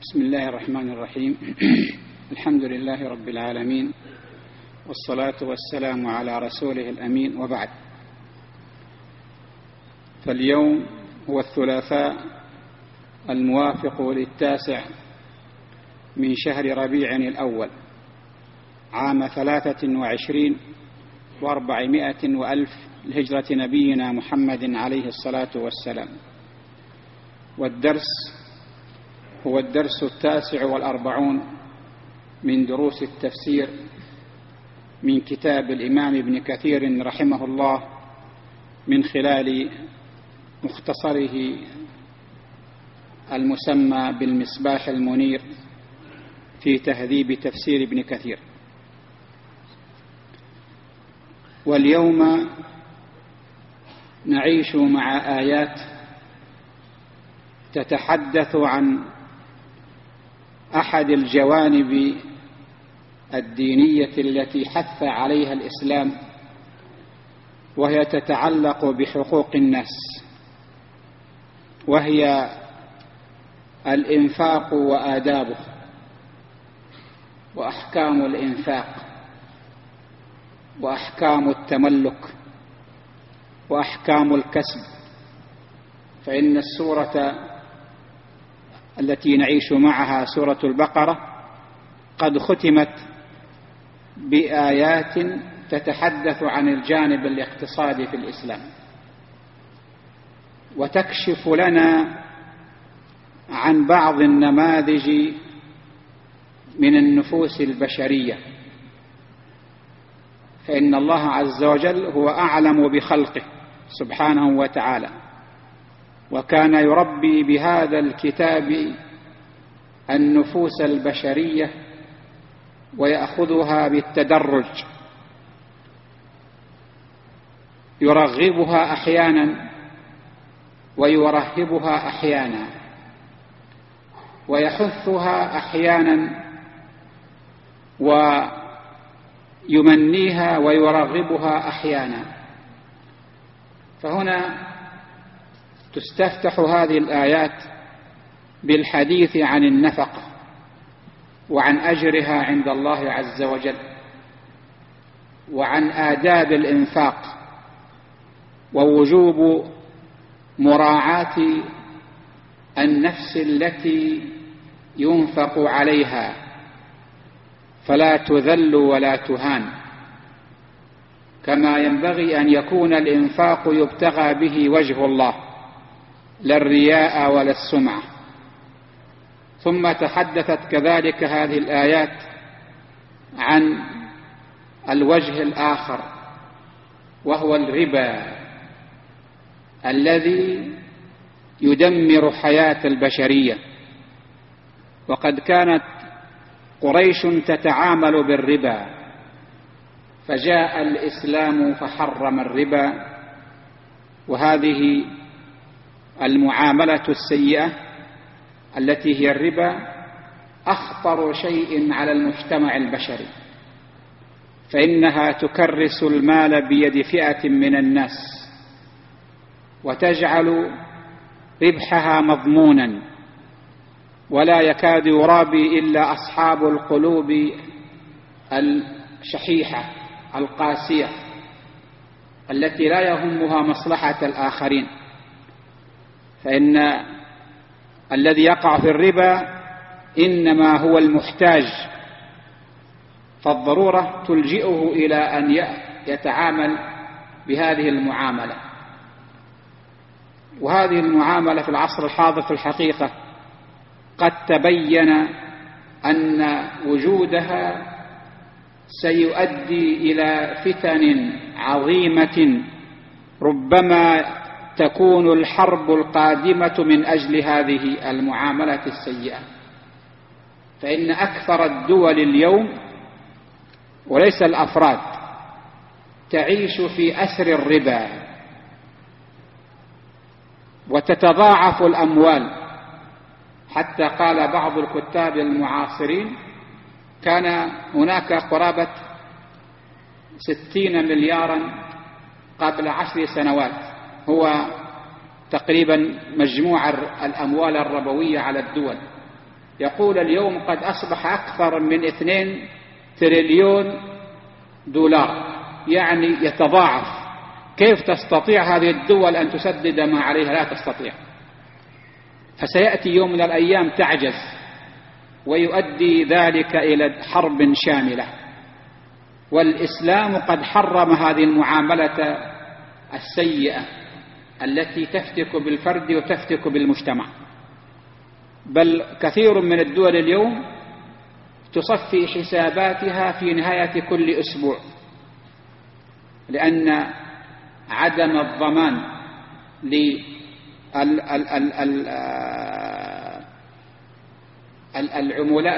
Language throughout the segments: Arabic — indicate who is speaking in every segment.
Speaker 1: بسم الله الرحمن الرحيم. الحمد لله رب العالمين، والصلاة والسلام على رسوله الأمين، وبعد. فاليوم هو الثلاثاء الموافق 9 من شهر ربيع الأول عام 23 و400 وألف لهجرة نبينا محمد عليه الصلاة والسلام. والدرس هو الدرس 49 من دروس التفسير من كتاب الإمام ابن كثير رحمه الله، من خلال مختصره المسمى بالمصباح المنير في تهذيب تفسير ابن كثير. واليوم نعيش مع آيات تتحدث عن أحد الجوانب الدينية التي حث عليها الإسلام، وهي تتعلق بحقوق الناس، وهي الإنفاق وآدابه وأحكام الإنفاق وأحكام التملك وأحكام الكسب. فإن السورة التي نعيش معها سورة البقرة قد ختمت بآيات تتحدث عن الجانب الاقتصادي في الإسلام، وتكشف لنا عن بعض النماذج من النفوس البشرية. فإن الله عز وجل هو أعلم بخلقه سبحانه وتعالى، وكان يربي بهذا الكتاب النفوس البشرية ويأخذها بالتدرج، يرغبها أحيانا ويرهبها أحيانا، ويحثها أحيانا ويمنيها ويرغبها أحيانا. فهنا تستفتح هذه الآيات بالحديث عن النفقة وعن أجرها عند الله عز وجل، وعن آداب الإنفاق، ووجوب مراعاة النفس التي ينفق عليها، فلا تذل ولا تهان، كما ينبغي أن يكون الإنفاق يبتغى به وجه الله، لا الرياء ولا السمعة. ثم تحدثت كذلك هذه الآيات عن الوجه الآخر، وهو الربا الذي يدمر حياة البشرية. وقد كانت قريش تتعامل بالربا، فجاء الإسلام فحرم الربا، وهذه المعاملة السيئة التي هي الربا أخطر شيء على المجتمع البشري، فإنها تكرس المال بيد فئة من الناس، وتجعل ربحها مضمونا، ولا يكاد يرابي إلا أصحاب القلوب الشحيحة القاسية التي لا يهمها مصلحة الآخرين. فإن الذي يقع في الربا إنما هو المحتاج، فالضرورة تلجئه إلى أن يتعامل بهذه المعاملة. وهذه المعاملة في العصر الحاضر في الحقيقة قد تبين أن وجودها سيؤدي إلى فتن عظيمة، ربما تكون الحرب القادمة من أجل هذه المعاملة السيئة. فإن أكثر الدول اليوم وليس الأفراد تعيش في أسر الربا، وتتضاعف الأموال، حتى قال بعض الكتاب المعاصرين كان هناك قرابة 60 مليارا قبل 10 سنوات، هو تقريبا مجموع الأموال الربوية على الدول. يقول اليوم قد أصبح أكثر من 2 تريليون دولار، يعني يتضاعف. كيف تستطيع هذه الدول أن تسدد ما عليها؟ لا تستطيع. فسيأتي يوم من الأيام تعجز، ويؤدي ذلك إلى حرب شاملة. والإسلام قد حرم هذه المعاملة السيئة التي تفتك بالفرد وتفتك بالمجتمع. بل كثير من الدول اليوم تصفي حساباتها في نهاية كل أسبوع، لأن عدم الضمان للعملاء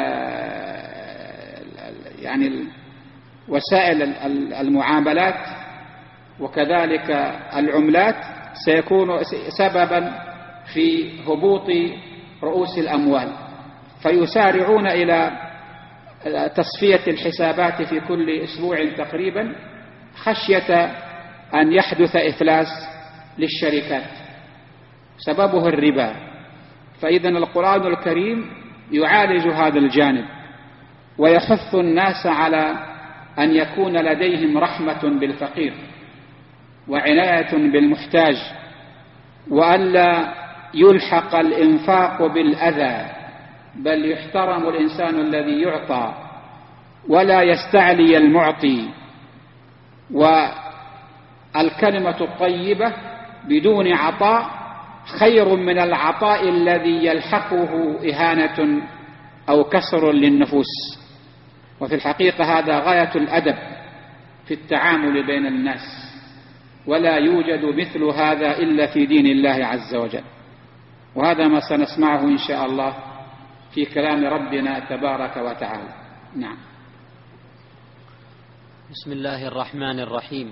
Speaker 1: يعني وسائل المعاملات وكذلك العملات سيكون سببا في هبوط رؤوس الأموال، فيسارعون إلى تصفية الحسابات في كل أسبوع تقريبا خشية أن يحدث إفلاس للشركات سببه الربا. فإذا القرآن الكريم يعالج هذا الجانب، ويحث الناس على أن يكون لديهم رحمة بالفقير وعناية بالمحتاج، وألا يلحق الإنفاق بالأذى، بل يحترم الإنسان الذي يعطى ولا يستعلي المعطي. والكلمة الطيبة بدون عطاء خير من العطاء الذي يلحقه إهانة أو كسر للنفوس. وفي الحقيقة هذا غاية الأدب في التعامل بين الناس، ولا يوجد مثل هذا إلا في دين الله عز وجل. وهذا ما سنسمعه إن شاء الله في كلام ربنا تبارك وتعالى. نعم.
Speaker 2: بسم الله الرحمن الرحيم.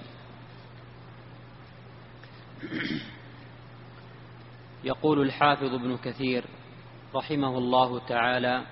Speaker 2: يقول الحافظ ابن كثير رحمه الله تعالى: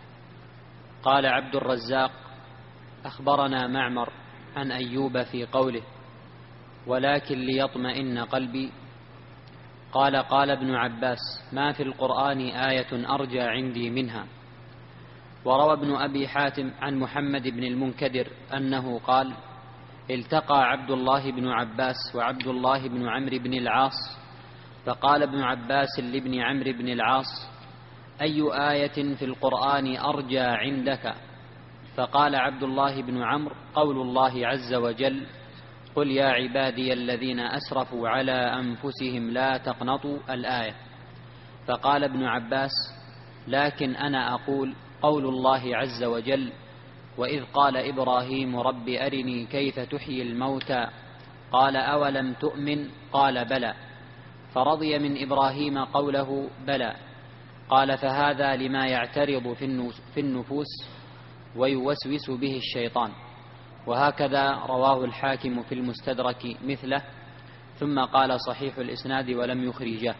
Speaker 2: قال عبد الرزاق: أخبرنا معمر عن أيوب في قوله: ولكن ليطمئن قلبي. قال: قال ابن عباس: ما في القرآن آية أرجى عندي منها. وروى ابن أبي حاتم عن محمد بن المنكدر أنه قال: التقى عبد الله بن عباس وعبد الله بن عمرو بن العاص، فقال ابن عباس لابن عمرو بن العاص: أي آية في القرآن أرجى عندك؟ فقال عبد الله بن عمرو: قول الله عز وجل: قل يا عبادي الذين أسرفوا على أنفسهم لا تقنطوا، الآية. فقال ابن عباس: لكن أنا أقول قول الله عز وجل: وإذ قال إبراهيم رب أرني كيف تحيي الموتى، قال أولم تؤمن، قال بلى، فرضي من إبراهيم قوله بلى. قال: فهذا لما يعترض في النفوس ويوسوس به الشيطان. وهكذا رواه الحاكم في المستدرك مثله، ثم قال: صحيح الإسناد ولم يخرجه.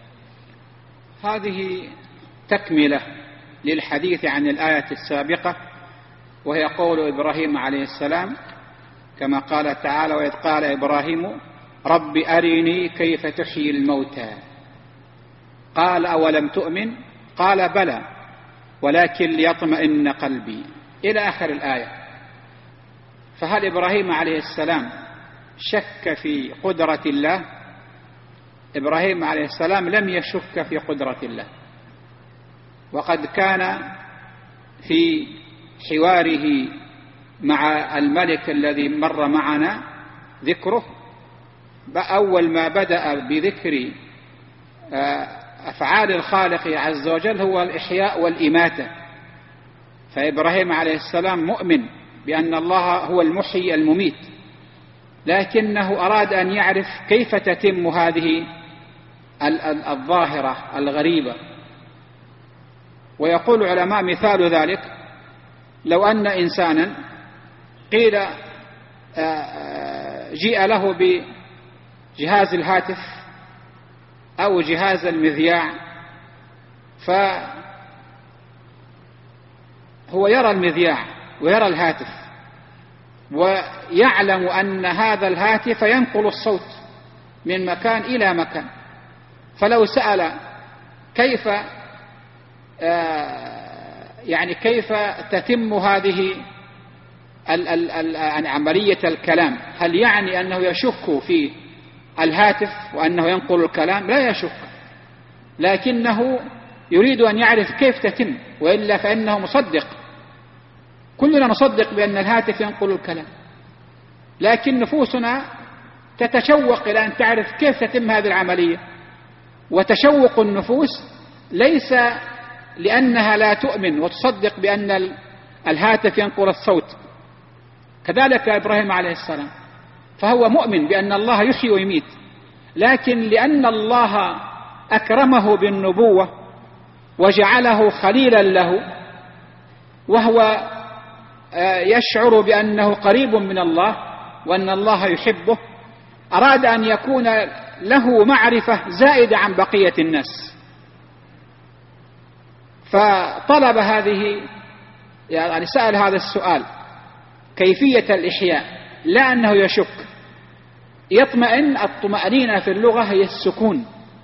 Speaker 1: هذه تكملة للحديث عن الآية السابقة، وهي قول إبراهيم عليه السلام كما قال تعالى: وإذ قال إبراهيم رب أرني كيف تحيي الموتى، قال أولم تؤمن، قال بلى ولكن ليطمئن قلبي، إلى آخر الآية. فهل إبراهيم عليه السلام شك في قدرة الله؟ إبراهيم عليه السلام لم يشك في قدرة الله، وقد كان في حواره مع الملك الذي مر معنا ذكره، أول ما بدأ بذكر أفعال الخالق عز وجل هو الإحياء والإماتة. فإبراهيم عليه السلام مؤمن بأن الله هو المحيي المميت، لكنه أراد أن يعرف كيف تتم هذه الظاهرة الغريبة. ويقول العلماء مثال ذلك: لو أن إنسانا قيل جيء له بجهاز الهاتف أو جهاز المذياع، فهو يرى المذياع ويرى الهاتف، ويعلم أن هذا الهاتف ينقل الصوت من مكان إلى مكان. فلو سأل كيف يعني كيف تتم هذه عملية الكلام؟ هل يعني أنه يشك في الهاتف وأنه ينقل الكلام؟ لا يشك، لكنه يريد أن يعرف كيف تتم، وإلا فإنه مصدق. كلنا نصدق بأن الهاتف ينقل الكلام، لكن نفوسنا تتشوق إلى أن تعرف كيف تتم هذه العملية. وتشوق النفوس ليس لأنها لا تؤمن وتصدق بأن الهاتف ينقل الصوت، كذلك إبراهيم عليه السلام، فهو مؤمن بأن الله يحيي ويميت، لكن لأن الله أكرمه بالنبوة وجعله خليلا له، وهو يشعر بأنه قريب من الله وأن الله يحبه، أراد أن يكون له معرفة زائدة عن بقية الناس، فطلب هذه، يعني سأل هذا السؤال كيفية الإحياء، لا أنه يشك. يطمئن، الطمأنينة في اللغة هي السكون،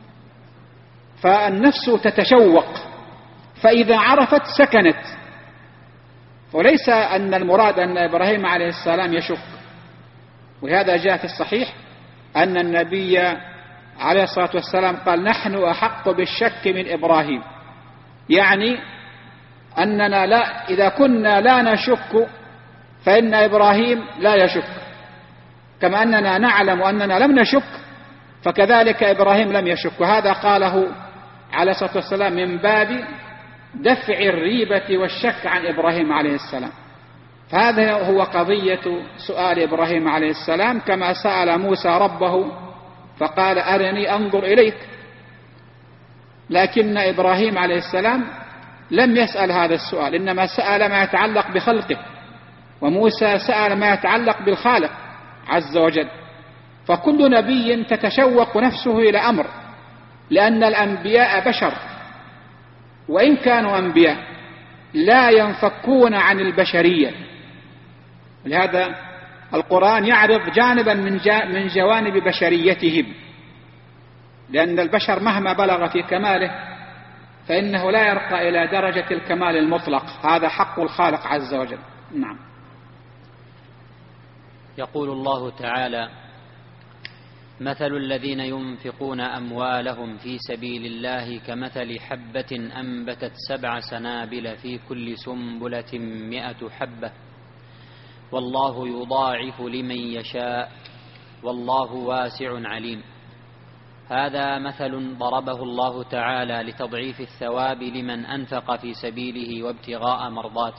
Speaker 1: فالنفس تتشوق، فإذا عرفت سكنت. وليس أن المراد أن إبراهيم عليه السلام يشك، وهذا جاء في الصحيح أن النبي عليه الصلاة والسلام قال: نحن أحق بالشك من إبراهيم، يعني أننا لا، إذا كنا لا نشك فإن إبراهيم لا يشك، كما أننا نعلم أننا لم نشك فكذلك إبراهيم لم يشك. وهذا قاله عليه الصلاة والسلام من باب دفع الريبة والشك عن إبراهيم عليه السلام. فهذا هو قضية سؤال إبراهيم عليه السلام، كما سأل موسى ربه فقال: أرني أنظر إليك. لكن إبراهيم عليه السلام لم يسأل هذا السؤال، إنما سأل ما يتعلق بخلقه، وموسى سأل ما يتعلق بالخالق عز وجل. فكل نبي تتشوق نفسه إلى أمر، لأن الأنبياء بشر، وإن كانوا أنبياء لا ينفكون عن البشرية. لهذا القرآن يعرض جانبا من جوانب بشريتهم، لأن البشر مهما بلغ في كماله فإنه لا يرقى إلى درجة الكمال المطلق، هذا حق الخالق عز وجل. نعم.
Speaker 2: يقول الله تعالى: مثل الذين ينفقون أموالهم في سبيل الله كمثل حبة أنبتت 7 سنابل في كل سنبلة 100 حبة والله يضاعف لمن يشاء والله واسع عليم. هذا مثل ضربه الله تعالى لتضعيف الثواب لمن أنفق في سبيله وابتغاء مرضاته،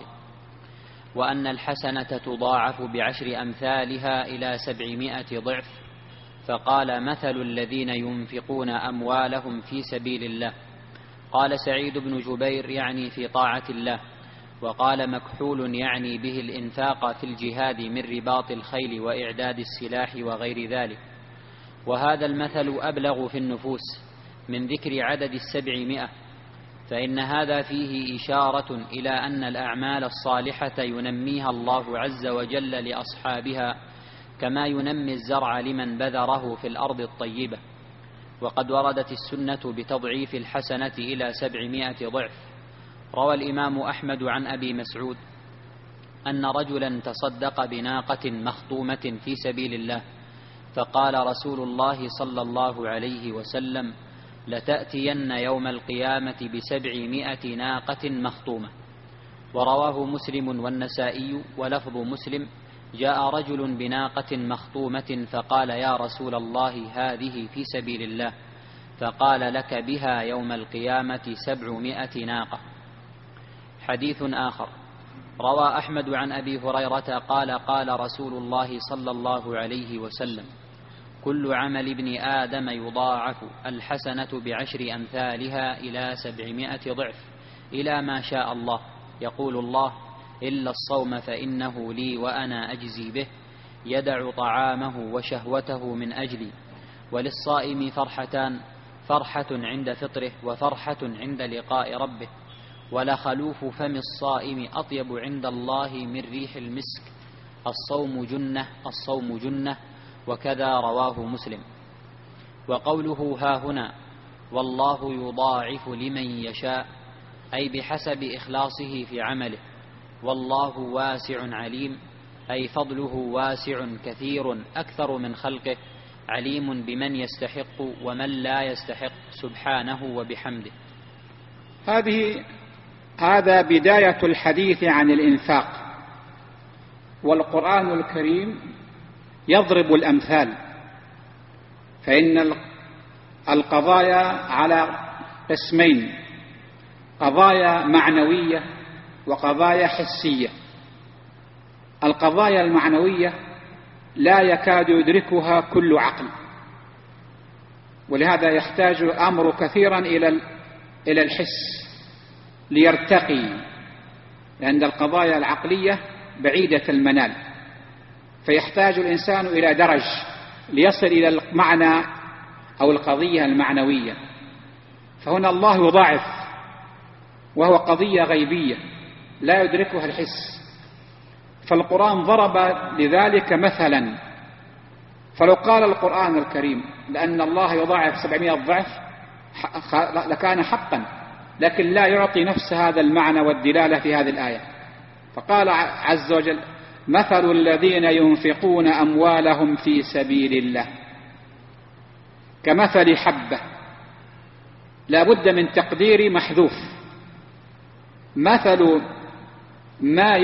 Speaker 2: وأن الحسنة تضاعف ب10 أمثالها إلى 700 ضعف. فقال: مثل الذين ينفقون أموالهم في سبيل الله. قال سعيد بن جبير: يعني في طاعة الله. وقال مكحول: يعني به الإنفاق في الجهاد من رباط الخيل وإعداد السلاح وغير ذلك. وهذا المثل أبلغ في النفوس من ذكر عدد 700، فإن هذا فيه إشارة إلى أن الأعمال الصالحة ينميها الله عز وجل لأصحابها كما ينمي الزرع لمن بذره في الأرض الطيبة. وقد وردت السنة بتضعيف الحسنة إلى 700 ضعف. روى الإمام أحمد عن أبي مسعود أن رجلا تصدق بناقة مخطومة في سبيل الله، فقال رسول الله صلى الله عليه وسلم: لتأتين يوم القيامة ب700 ناقة مخطومة. ورواه مسلم والنسائي، ولفظ مسلم: جاء رجل بناقة مخطومة فقال: يا رسول الله، هذه في سبيل الله. فقال: لك بها يوم القيامة 700 ناقة. حديث آخر روى أحمد عن أبي هريرة قال: قال رسول الله صلى الله عليه وسلم: كل عمل ابن آدم يضاعف، الحسنة ب10 أمثالها إلى 700 ضعف إلى ما شاء الله. يقول الله: إلا الصوم فإنه لي وأنا أجزي به، يدع طعامه وشهوته من أجلي. وللصائم فرحتان: فرحة عند فطره وفرحة عند لقاء ربه. ولخلوف فم الصائم أطيب عند الله من ريح المسك. الصوم جنة، الصوم جنة. وكذا رواه مسلم. وقوله ها هنا: والله يضاعف لمن يشاء، أي بحسب إخلاصه في عمله. والله واسع عليم، أي فضله واسع كثير أكثر من خلقه، عليم بمن يستحق ومن لا يستحق سبحانه وبحمده.
Speaker 1: هذا بداية الحديث عن الإنفاق. والقرآن الكريم يضرب الأمثال، فإن القضايا على قسمين: قضايا معنوية وقضايا حسية. القضايا المعنوية لا يكاد يدركها كل عقل، ولهذا يحتاج الأمر كثيرا إلى الحس ليرتقي، لأن القضايا العقلية بعيدة المنال، فيحتاج الإنسان إلى درج ليصل إلى المعنى أو القضية المعنوية. فهنا الله يضاعف، وهو قضية غيبية لا يدركها الحس، فالقرآن ضرب لذلك مثلا. فلو قال القرآن الكريم لأن الله يضاعف 700 ضعف لكان حقا، لكن لا يعطي نفس هذا المعنى والدلالة في هذه الآية. فقال عز وجل: مثل الذين ينفقون أموالهم في سبيل الله كمثل حبة. لا بد من تقدير محذوف. مثل ما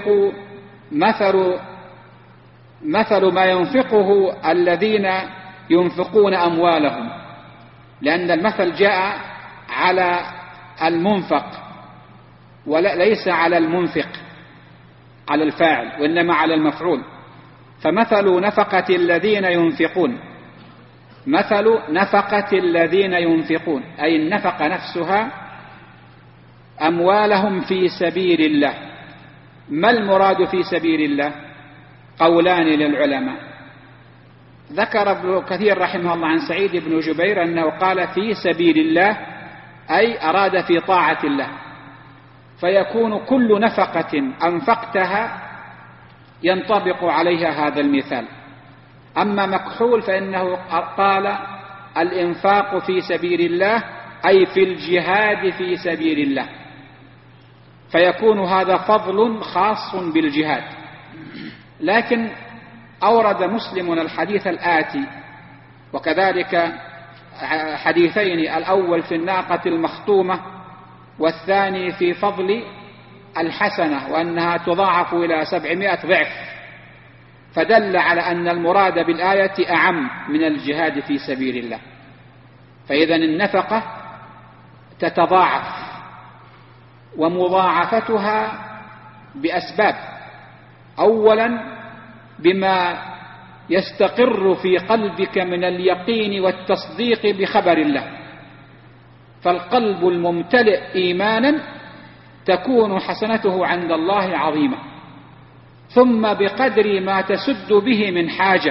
Speaker 1: ينفقه الذين ينفقون أموالهم، لأن المثل جاء على المنفق وليس على المنفق، على الفاعل، وإنما على المفعول. فمثل نفقة الذين ينفقون، مثل نفقة الذين ينفقون أي النفقة نفسها أموالهم في سبيل الله. ما المراد في سبيل الله؟ قولان للعلماء. ذكر ابن كثير رحمه الله عن سعيد بن جبير أنه قال في سبيل الله أي أراد في طاعة الله، فيكون كل نفقة أنفقتها ينطبق عليها هذا المثال. أما مكحول فإنه قال الإنفاق في سبيل الله أي في الجهاد في سبيل الله، فيكون هذا فضل خاص بالجهاد. لكن أورد مسلم الحديث الآتي، وكذلك حديثين: الأول في الناقة المخطومة، والثاني في فضل الحسنة وأنها تضاعف إلى 700 ضعف، فدل على أن المراد بالآية أعم من الجهاد في سبيل الله. فإذا النفقة تتضاعف، ومضاعفتها بأسباب: أولا بما يستقر في قلبك من اليقين والتصديق بخبر الله، فالقلب الممتلئ إيمانا تكون حسنته عند الله عظيمة. ثم بقدر ما تسد به من حاجة،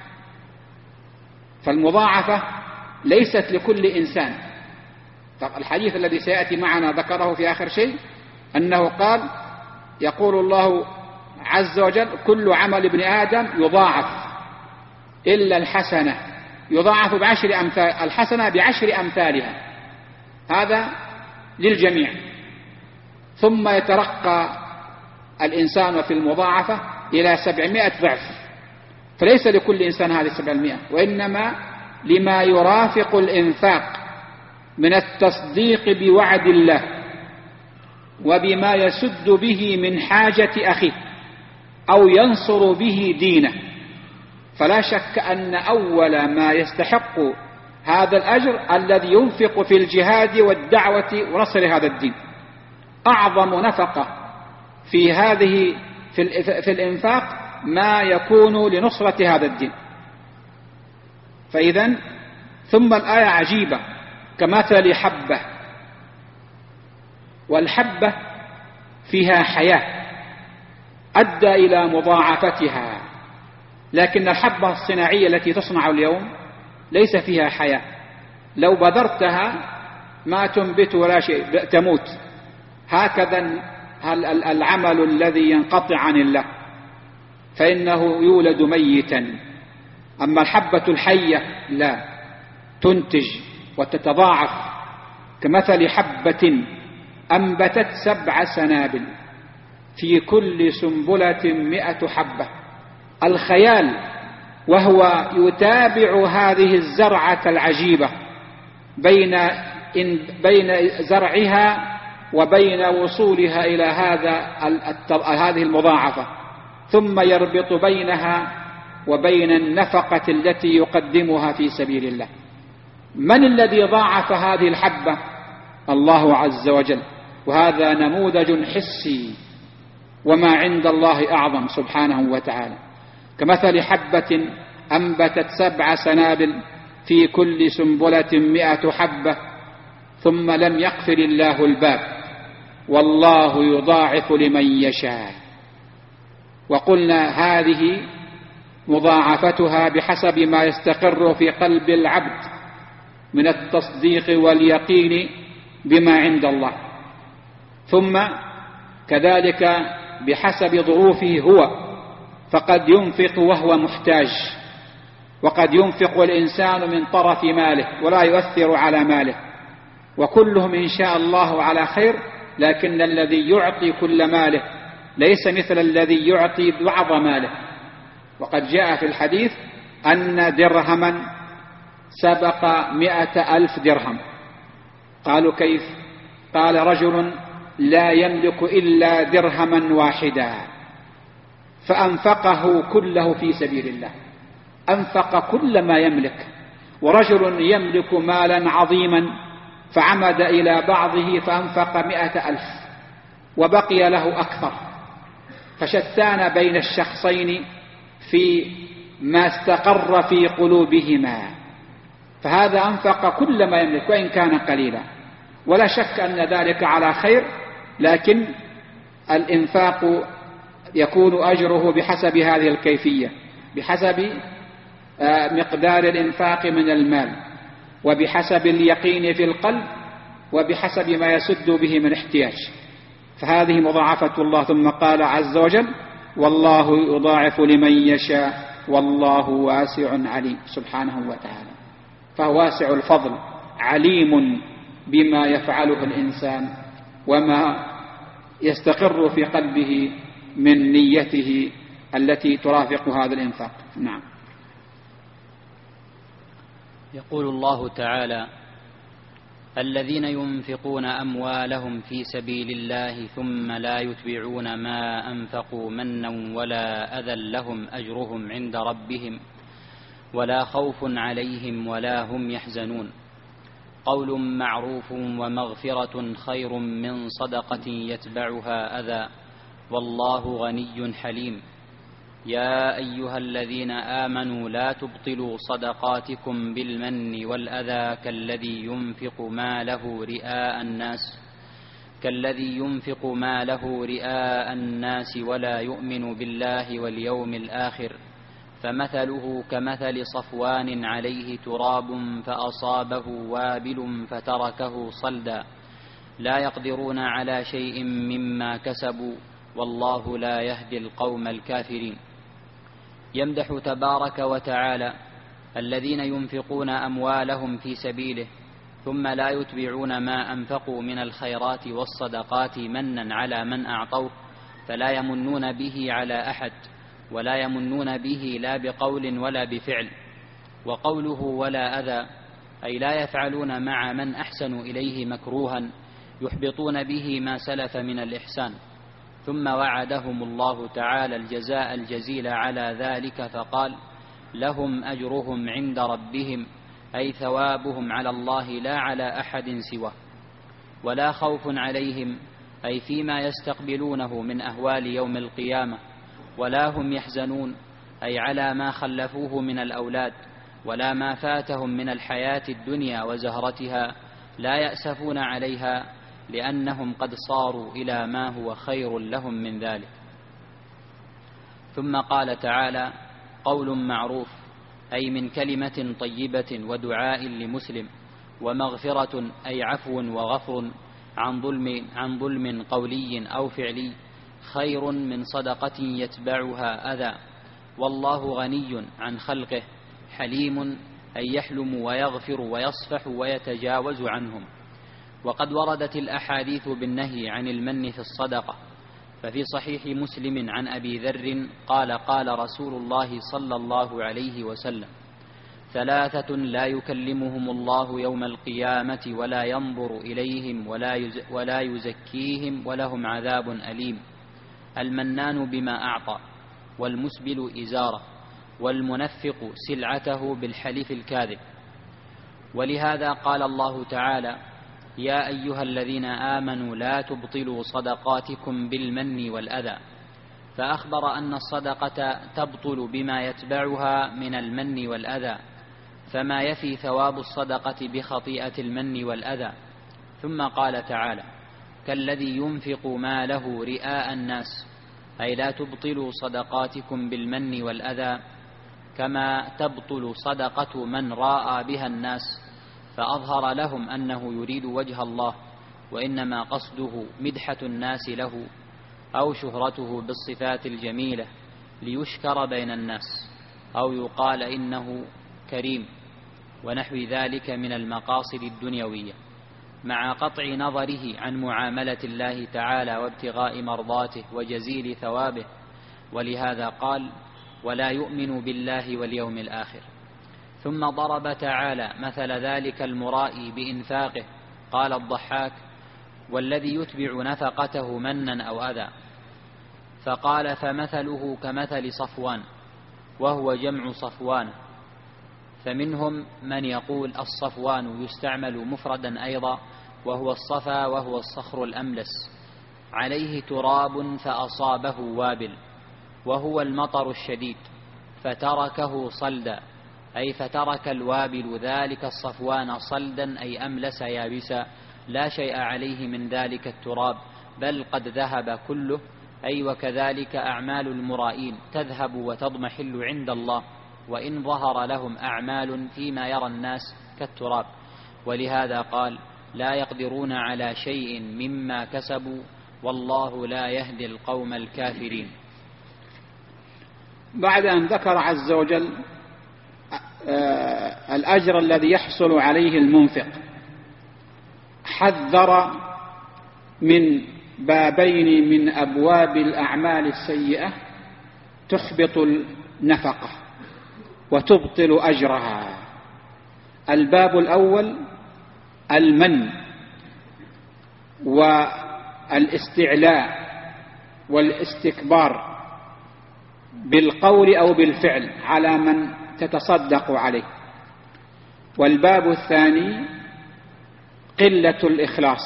Speaker 1: فالمضاعفة ليست لكل إنسان. الحديث الذي سيأتي معنا ذكره في آخر شيء أنه قال: يقول الله عز وجل: كل عمل ابن آدم يضاعف إلا الحسنة، يضاعف ب10 أمثال، الحسنة ب10 أمثالها، هذا للجميع. ثم يترقى الإنسان في المضاعفة إلى 700 ضعف، فليس لكل إنسان هذه 700، وإنما لما يرافق الإنفاق من التصديق بوعد الله وبما يسد به من حاجة أخيه أو ينصر به دينه. فلا شك أن أول ما يستحق هذا الأجر الذي ينفق في الجهاد والدعوة ونصر هذا الدين. أعظم نفقة في الإنفاق ما يكون لنصرة هذا الدين. فإذن ثم الآية عجيبة: كمثل حبة. والحبة فيها حياة أدى إلى مضاعفتها، لكن الحبة الصناعية التي تصنع اليوم ليس فيها حياة، لو بذرتها ما تنبت ولا شيء، تموت. هكذا العمل الذي ينقطع عن الله فإنه يولد ميتا. أما الحبة الحية لا، تنتج وتتضاعف. كمثل حبة أنبتت 7 سنابل في كل سنبلة 100 حبة. الخيال، وهو يتابع هذه الزرعة العجيبة بين زرعها وبين وصولها إلى هذه المضاعفة، ثم يربط بينها وبين النفقة التي يقدمها في سبيل الله. من الذي ضاعف هذه الحبة؟ الله عز وجل. وهذا نموذج حسي، وما عند الله أعظم سبحانه وتعالى. كمثل حبة أنبتت 7 سنابل في كل سنبلة 100 حبة، ثم لم يقفل الله الباب، والله يضاعف لمن يشاء. وقلنا هذه مضاعفتها بحسب ما يستقر في قلب العبد من التصديق واليقين بما عند الله، ثم كذلك بحسب ظروفه هو، فقد ينفق وهو محتاج، وقد ينفق الإنسان من طرف ماله ولا يؤثر على ماله، وكلهم إن شاء الله على خير، لكن الذي يعطي كل ماله ليس مثل الذي يعطي بعض ماله. وقد جاء في الحديث أن درهما سبق 100,000 درهم. قالوا كيف؟ قال رجل لا يملك إلا درهما واحدا فأنفقه كله في سبيل الله، أنفق كل ما يملك. ورجل يملك مالا عظيما فعمد إلى بعضه فأنفق 100,000 وبقي له أكثر، فشتان بين الشخصين في ما استقر في قلوبهما. فهذا أنفق كل ما يملك وإن كان قليلا، ولا شك أن ذلك على خير، لكن الإنفاق يكون أجره بحسب هذه الكيفية، بحسب مقدار الإنفاق من المال، وبحسب اليقين في القلب، وبحسب ما يسد به من احتياج. فهذه مضاعفة الله. ثم قال عز وجل والله يضاعف لمن يشاء والله واسع عليم سبحانه وتعالى. فهو واسع الفضل عليم بما يفعله الإنسان وما يستقر في قلبه من نيته التي ترافق هذا الإنفاق. نعم.
Speaker 2: يقول الله تعالى الذين ينفقون أموالهم في سبيل الله ثم لا يتبعون ما أنفقوا منا ولا أذى لهم أجرهم عند ربهم ولا خوف عليهم ولا هم يحزنون قول معروف ومغفرة خير من صدقة يتبعها أذى والله غني حليم. يا أيها الذين آمنوا لا تبطلوا صدقاتكم بالمن والأذى كالذي ينفق ماله رئاء الناس ولا يؤمن بالله واليوم الآخر فمثله كمثل صفوان عليه تراب فأصابه وابل فتركه صلدا لا يقدرون على شيء مما كسبوا والله لا يهدي القوم الكافرين. يمدح تبارك وتعالى الذين ينفقون أموالهم في سبيله ثم لا يتبعون ما أنفقوا من الخيرات والصدقات منا على من أعطوه فلا يمنون به على أحد ولا يمنون به لا بقول ولا بفعل. وقوله ولا أذى أي لا يفعلون مع من أحسنوا إليه مكروها يحبطون به ما سلف من الإحسان. ثم وعدهم الله تعالى الجزاء الجزيل على ذلك فقال لهم أجرهم عند ربهم أي ثوابهم على الله لا على أحد سواه ولا خوف عليهم أي فيما يستقبلونه من أهوال يوم القيامة ولا هم يحزنون أي على ما خلفوه من الأولاد ولا ما فاتهم من الحياة الدنيا وزهرتها لا يأسفون عليها لأنهم قد صاروا إلى ما هو خير لهم من ذلك. ظم قال تعالى قول معروف أي من كلمة طيبة ودعاء لمسلم ومغفرة أي عفو وغفر عن ظلم قولي أو فعلي خير من صدقة يتبعها أذى والله غني عن خلقه حليم أي يحلم ويغفر ويصفح ويتجاوز عنهم. وقد وردت الأحاديث بالنهي عن المن في الصدقة، ففي صحيح مسلم عن أبي ذر قال قال رسول الله صلى الله عليه وسلم: 3 لا يكلمهم الله يوم القيامة ولا ينظر إليهم ولا يزكيهم ولهم عذاب أليم: المنان بما أعطى، والمسبل إزاره، والمنفق سلعته بالحلف الكاذب. ولهذا قال الله تعالى: يا أيها الذين آمنوا لا تبطلوا صدقاتكم بالمن والأذى، فأخبر أن الصدقة تبطل بما يتبعها من المن والأذى، فما يفي ثواب الصدقة بخطيئة المن والأذى. ثم قال تعالى: كالذي ينفق ماله رئاء الناس، أي لا تبطلوا صدقاتكم بالمن والأذى كما تبطل صدقة من راءى بها الناس فأظهر لهم أنه يريد وجه الله، وإنما قصده مدحة الناس له أو شهرته بالصفات الجميلة ليشكر بين الناس، أو يقال إنه كريم، ونحو ذلك من المقاصد الدنيوية، مع قطع نظره عن معاملة الله تعالى وابتغاء مرضاته وجزيل ثوابه. ولهذا قال: ولا يؤمن بالله واليوم الآخر. ثم ضرب تعالى مثل ذلك المرائي بإنفاقه، قال الضحاك: والذي يتبع نفقته منا أو أذى، فقال: فمثله كمثل صفوان، وهو جمع صفوانه. فمنهم من يقول الصفوان يستعمل مفردا أيضا، وهو الصفا وهو الصخر الأملس عليه تراب فأصابه وابل، وهو المطر الشديد فتركه صلدا، أي فترك الوابل ذلك الصفوان صلدا، أي أملس يابسا لا شيء عليه من ذلك التراب، بل قد ذهب كله، أي وكذلك أعمال المرائين تذهب وتضمحل عند الله، وإن ظهر لهم أعمال فيما يرى الناس كالتراب. ولهذا قال: لا يقدرون على شيء مما كسبوا والله لا يهدي القوم الكافرين.
Speaker 1: بعد أن ذكر عز وجل الأجر الذي يحصل عليه المنفق، حذر من بابين من أبواب الأعمال السيئة تحبط النفقة وتبطل أجرها. الباب الأول المن والاستعلاء والاستكبار بالقول أو بالفعل على من تتصدق عليه. والباب الثاني قلة الإخلاص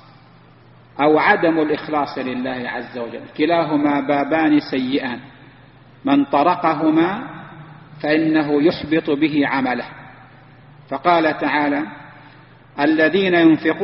Speaker 1: أو عدم الإخلاص لله عز وجل. كلاهما بابان سيئان، من طرقهما فإنه يحبط به عمله. فقال تعالى: الذين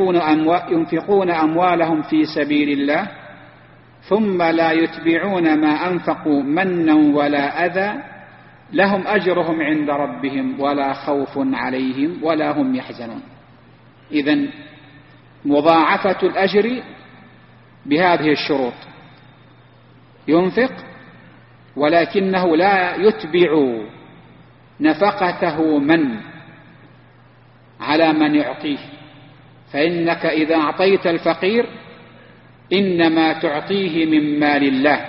Speaker 1: ينفقون أموالهم في سبيل الله ثم لا يتبعون ما أنفقوا منا ولا أذى لهم أجرهم عند ربهم ولا خوف عليهم ولا هم يحزنون. إذن مضاعفة الأجر بهذه الشروط: ينفق ولكنه لا يتبع نفقته من على من يعطيه، فإنك إذا أعطيت الفقير إنما تعطيه من مال الله،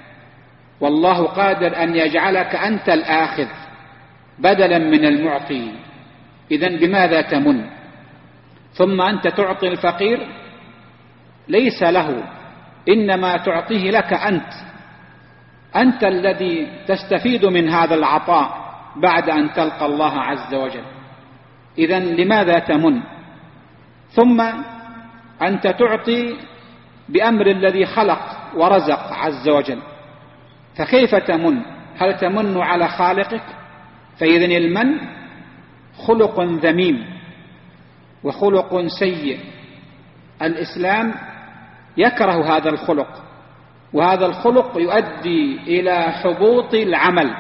Speaker 1: والله قادر أن يجعلك أنت الآخذ بدلا من المعطي. إذن بماذا تمن؟ ثم أنت تعطي الفقير ليس له، إنما تعطيه لك أنت الذي تستفيد من هذا العطاء بعد أن تلقى الله عز وجل. إذن لماذا تمن؟ ثم أنت تعطي بأمر الذي خلق ورزق عز وجل، فكيف تمن؟ هل تمن على خالقك؟ فإذن المن خلق ذميم وخلق سيء. الإسلام يكره هذا الخلق، وهذا الخلق يؤدي إلى حبوط العمل.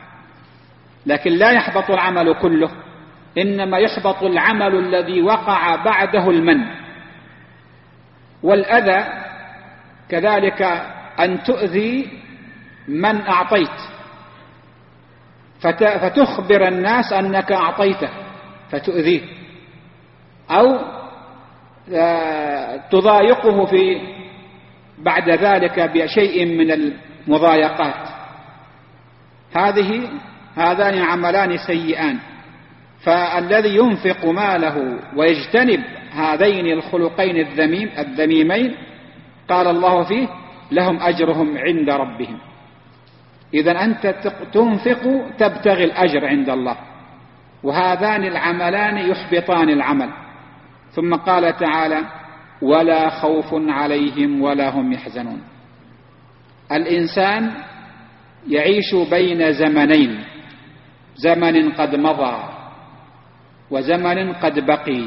Speaker 1: لكن لا يحبط العمل كله، إنما يحبط العمل الذي وقع بعده المن. والأذى كذلك أن تؤذي من أعطيت، فتخبر الناس أنك أعطيته فتؤذيه، أو تضايقه بعد ذلك بشيء من المضايقات. هذان عملان سيئان. فالذي ينفق ماله ويجتنب هذين الخلقين الذميمين قال الله فيه لهم أجرهم عند ربهم. إذن أنت تنفق تبتغي الأجر عند الله، وهذان العملان يحبطان العمل. ثم قال تعالى ولا خوف عليهم ولا هم يحزنون. الإنسان يعيش بين زمنين، زمن قد مضى وزمن قد بقي.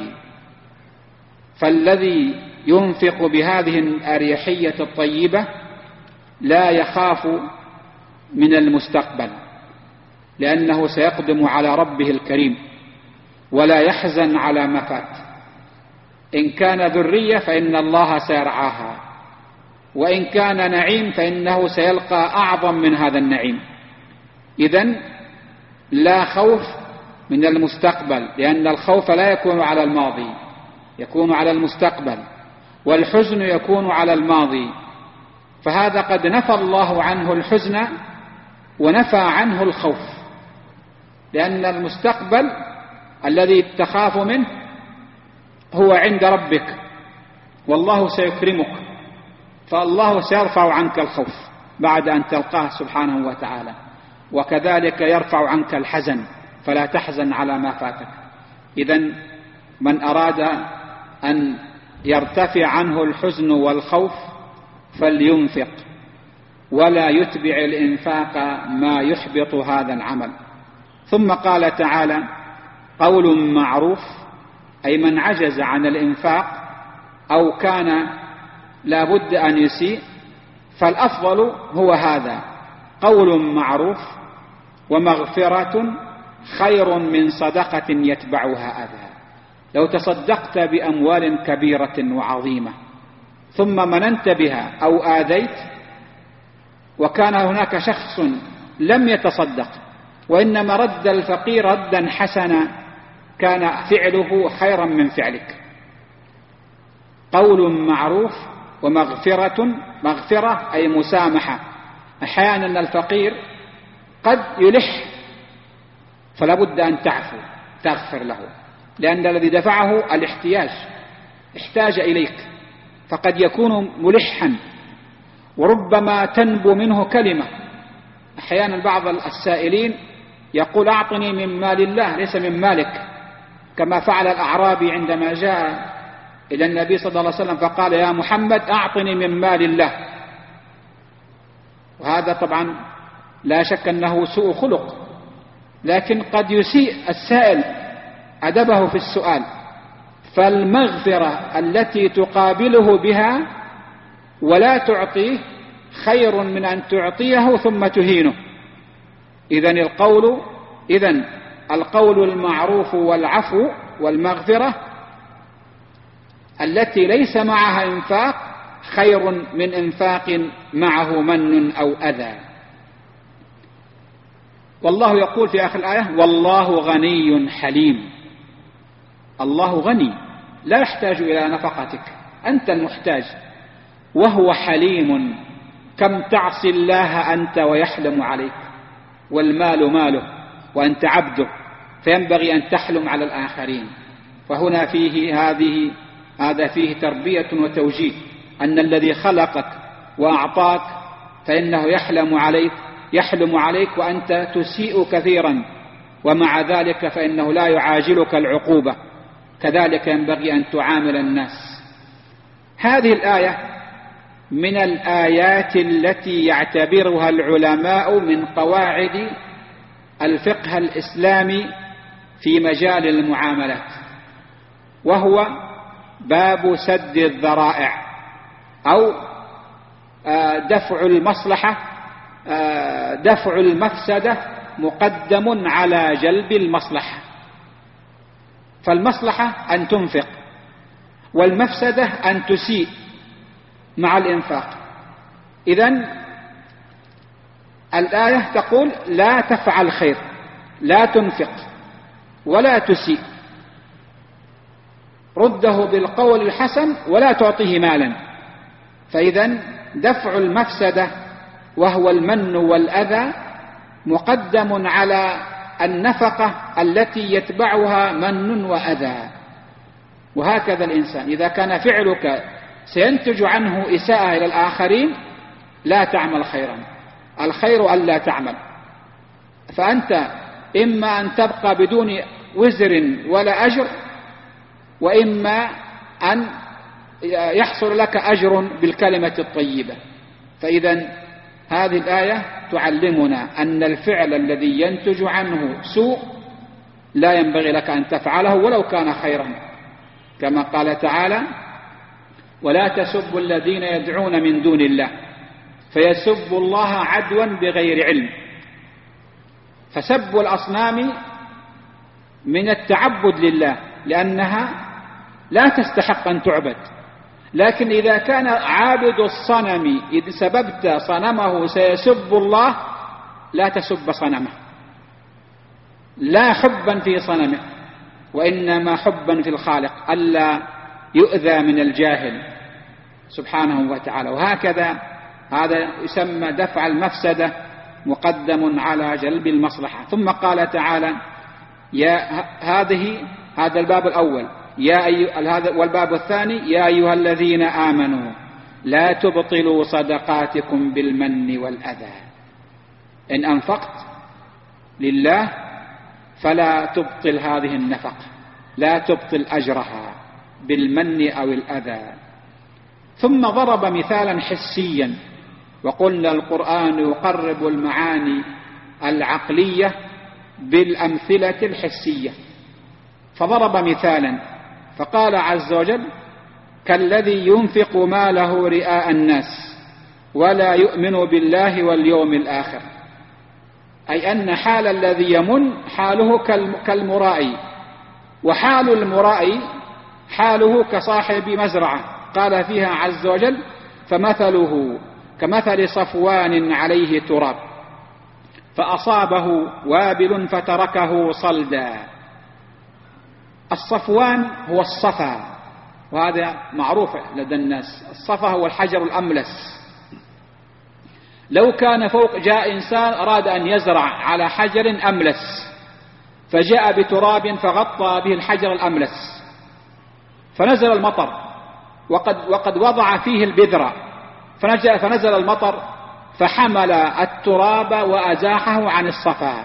Speaker 1: فالذي ينفق بهذه الأريحية الطيبة لا يخاف من المستقبل، لأنه سيقدم على ربه الكريم، ولا يحزن على ما فات. إن كان ذرية فإن الله سيرعاها، وإن كان نعيم فإنه سيلقى أعظم من هذا النعيم. إذن لا خوف من المستقبل، لأن الخوف لا يكون على الماضي، يكون على المستقبل، والحزن يكون على الماضي. فهذا قد نفى الله عنه الحزن ونفى عنه الخوف، لأن المستقبل الذي تخاف منه هو عند ربك، والله سيكرمك، فالله سيرفع عنك الخوف بعد أن تلقاه سبحانه وتعالى، وكذلك يرفع عنك الحزن فلا تحزن على ما فاتك. إذن من أراد أن يرتفع عنه الحزن والخوف فلينفق، ولا يتبع الإنفاق ما يحبط هذا العمل. ثم قال تعالى قول معروف، أي من عجز عن الإنفاق أو كان لا بد أن يسيء فالأفضل هو هذا: قول معروف ومغفرة خير من صدقة يتبعها أذى. لو تصدقت بأموال كبيرة وعظيمة ثم مننت بها أو آذيت، وكان هناك شخص لم يتصدق وإنما رد الفقير ردا حسنا، كان فعله خيرا من فعلك. قول معروف مغفرة أي مسامحة. أحيانا الفقير قد يلح فلا بد أن تعفو تغفر له، لأن الذي دفعه الاحتياج، احتاج إليك، فقد يكون ملحا وربما تنبو منه كلمة. أحيانا بعض السائلين يقول أعطني من مال الله ليس من مالك، كما فعل الأعرابي عندما جاء إلى النبي صلى الله عليه وسلم فقال يا محمد أعطني من مال الله. وهذا طبعا لا شك أنه سوء خلق، لكن قد يسيء السائل أدبه في السؤال. فالمغفرة التي تقابله بها ولا تعطيه خير من أن تعطيه ثم تهينه. إذن القول المعروف والعفو والمغفرة التي ليس معها إنفاق خير من إنفاق معه من أو أذى. والله يقول في آخر الآية والله غني حليم. الله غني لا يحتاج إلى نفقتك، أنت المحتاج، وهو حليم. كم تعصي الله أنت ويحلم عليك، والمال ماله وأنت عبده، فينبغي أن تحلم على الآخرين. فهنا هذا فيه تربية وتوجيه، أن الذي خلقك وأعطاك فإنه يحلم عليك وأنت تسيء كثيرا، ومع ذلك فإنه لا يعاجلك العقوبة. كذلك ينبغي أن تعامل الناس. هذه الآية من الآيات التي يعتبرها العلماء من قواعد الفقه الإسلامي في مجال المعاملات، وهو باب سد الذرائع أو دفع المفسدة مقدم على جلب المصلحة. فالمصلحة أن تنفق، والمفسدة أن تسيء مع الإنفاق. إذن الآية تقول لا تفعل خير، لا تنفق ولا تسيء. رده بالقول الحسن ولا تعطيه مالا. فإذا دفع المفسدة وهو المن والأذى مقدم على النفقة التي يتبعها من وأذى. وهكذا الإنسان إذا كان فعلك سينتج عنه إساءة إلى الآخرين لا تعمل خيرا، الخير أن لا تعمل. فأنت إما أن تبقى بدون وزر ولا أجر، وإما أن يحصل لك أجر بالكلمة الطيبة. فإذا هذه الآية تعلمنا أن الفعل الذي ينتج عنه سوء لا ينبغي لك أن تفعله ولو كان خيرا، كما قال تعالى: ولا تسبوا الذين يدعون من دون الله فيسبوا الله عدوا بغير علم. فسب الأصنام من التعبد لله لأنها لا تستحق أن تعبد، لكن إذا كان عابد الصنم إذ سببت صنمه سيسب الله لا تسب صنمه، لا حبا في صنمه وإنما حبا في الخالق ألا يؤذى من الجاهل سبحانه وتعالى. وهكذا هذا يسمى دفع المفسدة مقدم على جلب المصلحة. ثم قال تعالى: هذا الباب الأول والباب الثاني: يا أيها الذين آمنوا لا تبطلوا صدقاتكم بالمن والأذى. إن أنفقت لله فلا تبطل هذه النفقة، لا تبطل أجرها بالمن أو الأذى. ثم ضرب مثالا حسيا، وقلنا القرآن يقرب المعاني العقلية بالأمثلة الحسية. فضرب مثالا فقال عز وجل: كالذي ينفق ماله رئاء الناس ولا يؤمن بالله واليوم الآخر. أي أن حال الذي يمن حاله كالمرائي، وحال المرائي حاله كصاحب مزرعة قال فيها عز وجل: فمثله كمثل صفوان عليه تراب فأصابه وابل فتركه صلدا. الصفوان هو الصفا، وهذا معروف لدى الناس. الصفا هو الحجر الأملس. لو كان فوق جاء إنسان أراد أن يزرع على حجر أملس فجاء بتراب فغطى به الحجر الأملس، فنزل المطر وقد وضع فيه البذرة، فنزل المطر فحمل التراب وأزاحه عن الصفا،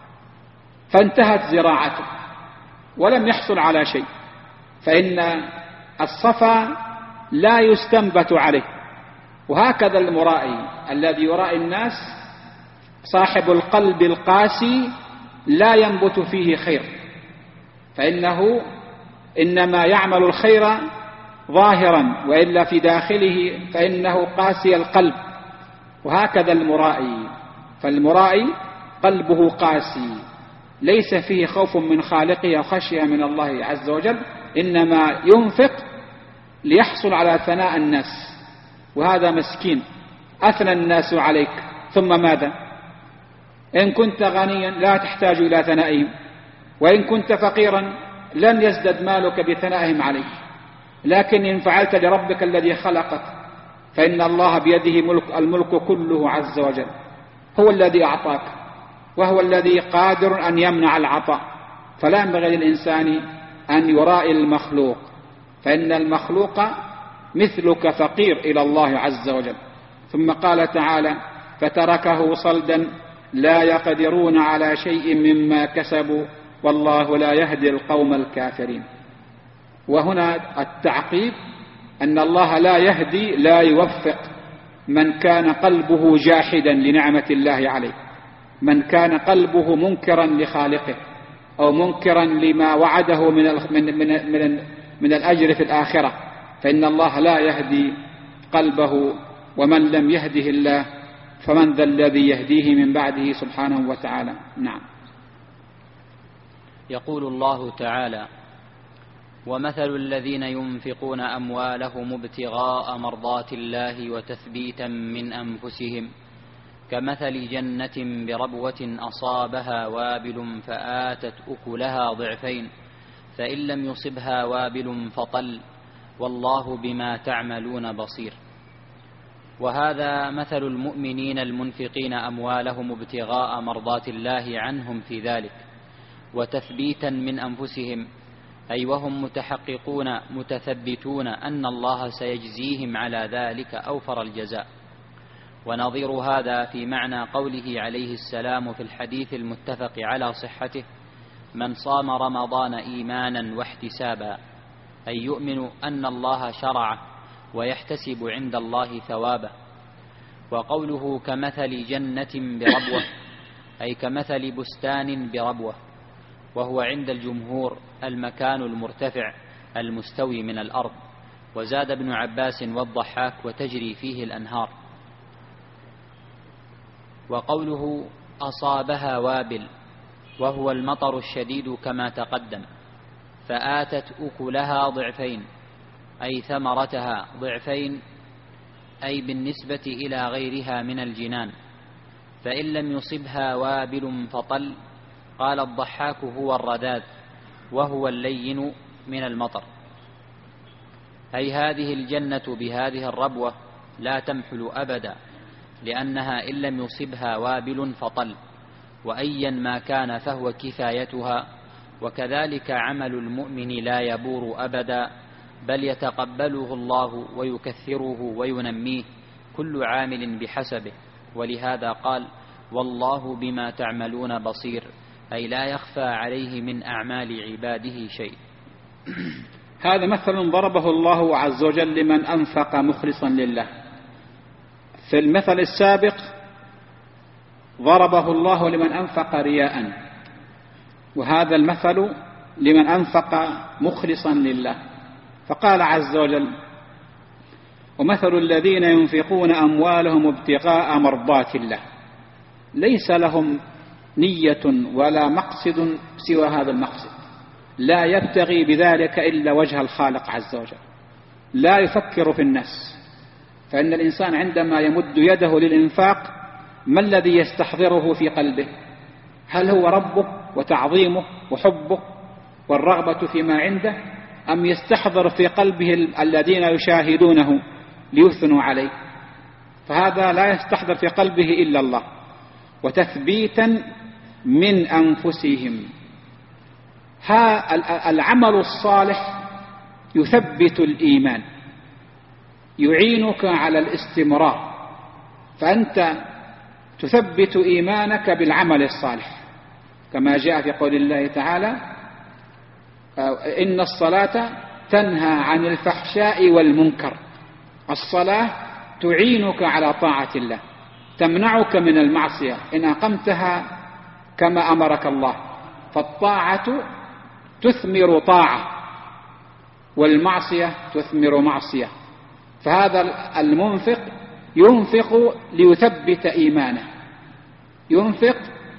Speaker 1: فانتهت زراعته ولم يحصل على شيء. فإن الصفا لا يستنبت عليه. وهكذا المرائي الذي يرائي الناس صاحب القلب القاسي لا ينبت فيه خير، فإنه إنما يعمل الخير ظاهرا، وإلا في داخله فإنه قاسي القلب. وهكذا المرائي، فالمرائي قلبه قاسي ليس فيه خوف من خالقه أو خشية من الله عز وجل، إنما ينفق ليحصل على ثناء الناس. وهذا مسكين أثنى الناس عليك، ثم ماذا؟ إن كنت غنيا لا تحتاج إلى ثنائهم، وإن كنت فقيرا لن يزدد مالك بثنائهم عليك. لكن إن فعلت لربك الذي خلقك فإن الله بيده الملك كله عز وجل، هو الذي أعطاك وهو الذي قادر أن يمنع العطاء. فلا ينبغي للإنسان أن يرائي المخلوق، فإن المخلوق مثلك فقير إلى الله عز وجل. ثم قال تعالى: فتركه صلدا لا يقدرون على شيء مما كسبوا والله لا يهدي القوم الكافرين. وهنا التعقيب أن الله لا يهدي لا يوفق من كان قلبه جاحدا لنعمة الله عليه، من كان قلبه منكرا لخالقه أو منكرا لما وعده من الأجر في الآخرة، فإن الله لا يهدي قلبه. ومن لم يهده الله فمن ذا الذي يهديه من بعده سبحانه وتعالى. نعم.
Speaker 2: يقول الله تعالى: ومثل الذين ينفقون أموالهم ابتغاء مرضات الله وتثبيتا من أنفسهم كمثل جنة بربوة أصابها وابل فآتت أكلها ضعفين فإن لم يصبها وابل فطل والله بما تعملون بصير. وهذا مثل المؤمنين المنفقين أموالهم ابتغاء مرضات الله عنهم في ذلك وتثبيتا من أنفسهم، أي وهم متحققون متثبتون أن الله سيجزيهم على ذلك أوفر الجزاء. ونظير هذا في معنى قوله عليه السلام في الحديث المتفق على صحته: من صام رمضان إيمانا واحتسابا، أي يؤمن أن الله شرعه ويحتسب عند الله ثوابه. وقوله كمثل جنة بربوة، أي كمثل بستان بربوة، وهو عند الجمهور المكان المرتفع المستوي من الأرض. وزاد ابن عباس والضحاك: وتجري فيه الأنهار. وقوله أصابها وابل، وهو المطر الشديد كما تقدم، فآتت أكلها ضعفين، أي ثمرتها ضعفين، أي بالنسبة إلى غيرها من الجنان. فإن لم يصبها وابل فطل، قال الضحاك هو الرذاذ، وهو اللين من المطر، أي هذه الجنة بهذه الربوة لا تمحل أبدا، لأنها إن لم يصبها وابل فطل، وأيا ما كان فهو كفايتها. وكذلك عمل المؤمن لا يبور أبدا، بل يتقبله الله ويكثره وينميه، كل عامل بحسبه. ولهذا قال: والله بما تعملون بصير، أي لا يخفى عليه من أعمال عباده شيء.
Speaker 1: هذا مثل ضربه الله عز وجل لمن أنفق مخلصا لله. في المثل السابق ضربه الله لمن أنفق رياء، وهذا المثل لمن أنفق مخلصا لله. فقال عز وجل: ومثل الذين ينفقون أموالهم ابتغاء مرضات الله، ليس لهم نية ولا مقصد سوى هذا المقصد، لا يبتغي بذلك إلا وجه الخالق عز وجل، لا يفكر في الناس. فإن الإنسان عندما يمد يده للإنفاق، ما الذي يستحضره في قلبه؟ هل هو ربه وتعظيمه وحبه والرغبة فيما عنده، أم يستحضر في قلبه الذين يشاهدونه ليثنوا عليه؟ فهذا لا يستحضر في قلبه إلا الله. وتثبيتا من أنفسهم، العمل الصالح يثبت الإيمان، يعينك على الاستمرار، فأنت تثبت إيمانك بالعمل الصالح، كما جاء في قول الله تعالى: إن الصلاة تنهى عن الفحشاء والمنكر. الصلاة تعينك على طاعة الله، تمنعك من المعصية إن أقمتها كما أمرك الله. فالطاعة تثمر طاعة، والمعصية تثمر معصية. فهذا المنفق ينفق ليثبت إيمانه، ينفق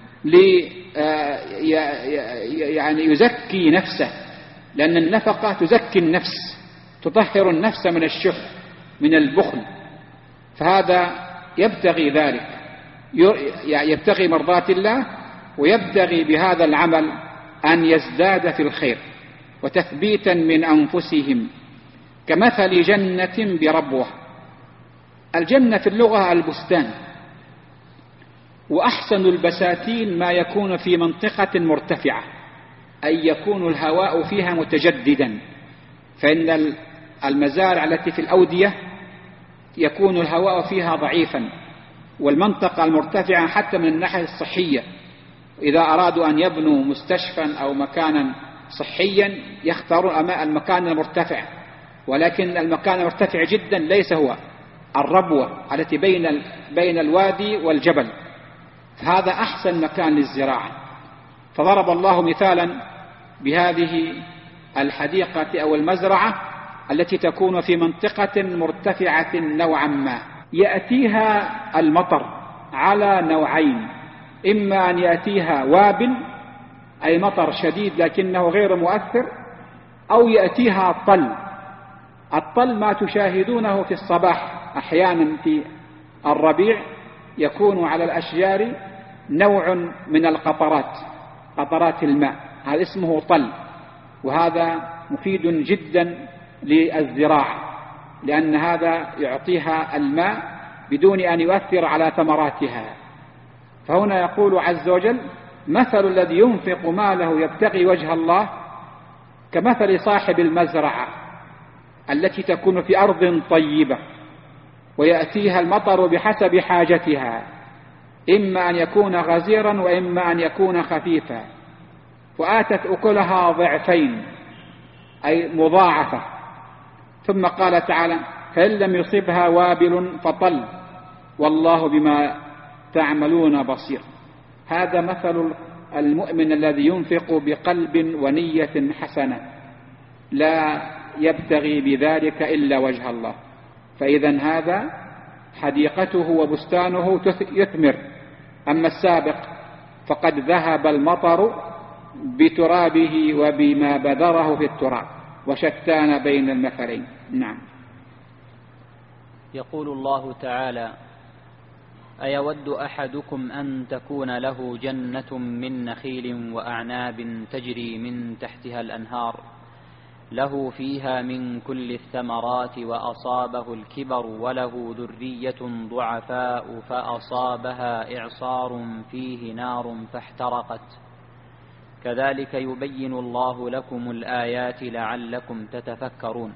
Speaker 1: يعني يزكي نفسه، لأن النفقة تزكي النفس، تطهر النفس من الشح من البخل. فهذا يبتغي ذلك، يبتغي مرضات الله، ويبتغي بهذا العمل أن يزداد في الخير. وتثبيتا من أنفسهم كمثل جنة بربوة. الجنة في اللغة البستان، وأحسن البساتين ما يكون في منطقة مرتفعة، أي يكون الهواء فيها متجددا. فإن المزارع التي في الأودية يكون الهواء فيها ضعيفا، والمنطقة المرتفعة حتى من الناحية الصحية، إذا أرادوا أن يبنوا مستشفى أو مكانا صحيا يختارون المكان المرتفع. ولكن المكان المرتفع جدا ليس هو الربوة التي بين الوادي والجبل، فهذا أحسن مكان للزراعة. فضرب الله مثالا بهذه الحديقة أو المزرعة التي تكون في منطقة مرتفعة نوعا ما، يأتيها المطر على نوعين: إما أن يأتيها وابل أي مطر شديد لكنه غير مؤثر، أو يأتيها طل. الطل ما تشاهدونه في الصباح أحيانا في الربيع، يكون على الأشجار نوع من القطرات، قطرات الماء، هذا اسمه طل. وهذا مفيد جدا للزراعة، لأن هذا يعطيها الماء بدون أن يؤثر على ثمراتها. فهنا يقول عز وجل: مثل الذي ينفق ماله يبتغي وجه الله كمثل صاحب المزرعة التي تكون في أرض طيبة ويأتيها المطر بحسب حاجتها، إما أن يكون غزيرا وإما أن يكون خفيفا، وآتت أكلها ضعفين أي مضاعفة. ثم قال تعالى: فإن لم يصبها وابل فطل والله بما تعملون بصير. هذا مثل المؤمن الذي ينفق بقلب ونية حسنة لا يبتغي بذلك إلا وجه الله، فإذا هذا حديقته وبستانه يثمر. أما السابق فقد ذهب المطر بترابه وبما بذره في التراب، وشتان بين المثلين. نعم.
Speaker 2: يقول الله تعالى: أيود أحدكم أن تكون له جنة من نخيل وأعناب تجري من تحتها الأنهار له فيها من كل الثمرات وأصابه الكبر وله ذرية ضعفاء فأصابها إعصار فيه نار فاحترقت كذلك يبين الله لكم الآيات لعلكم تتفكرون.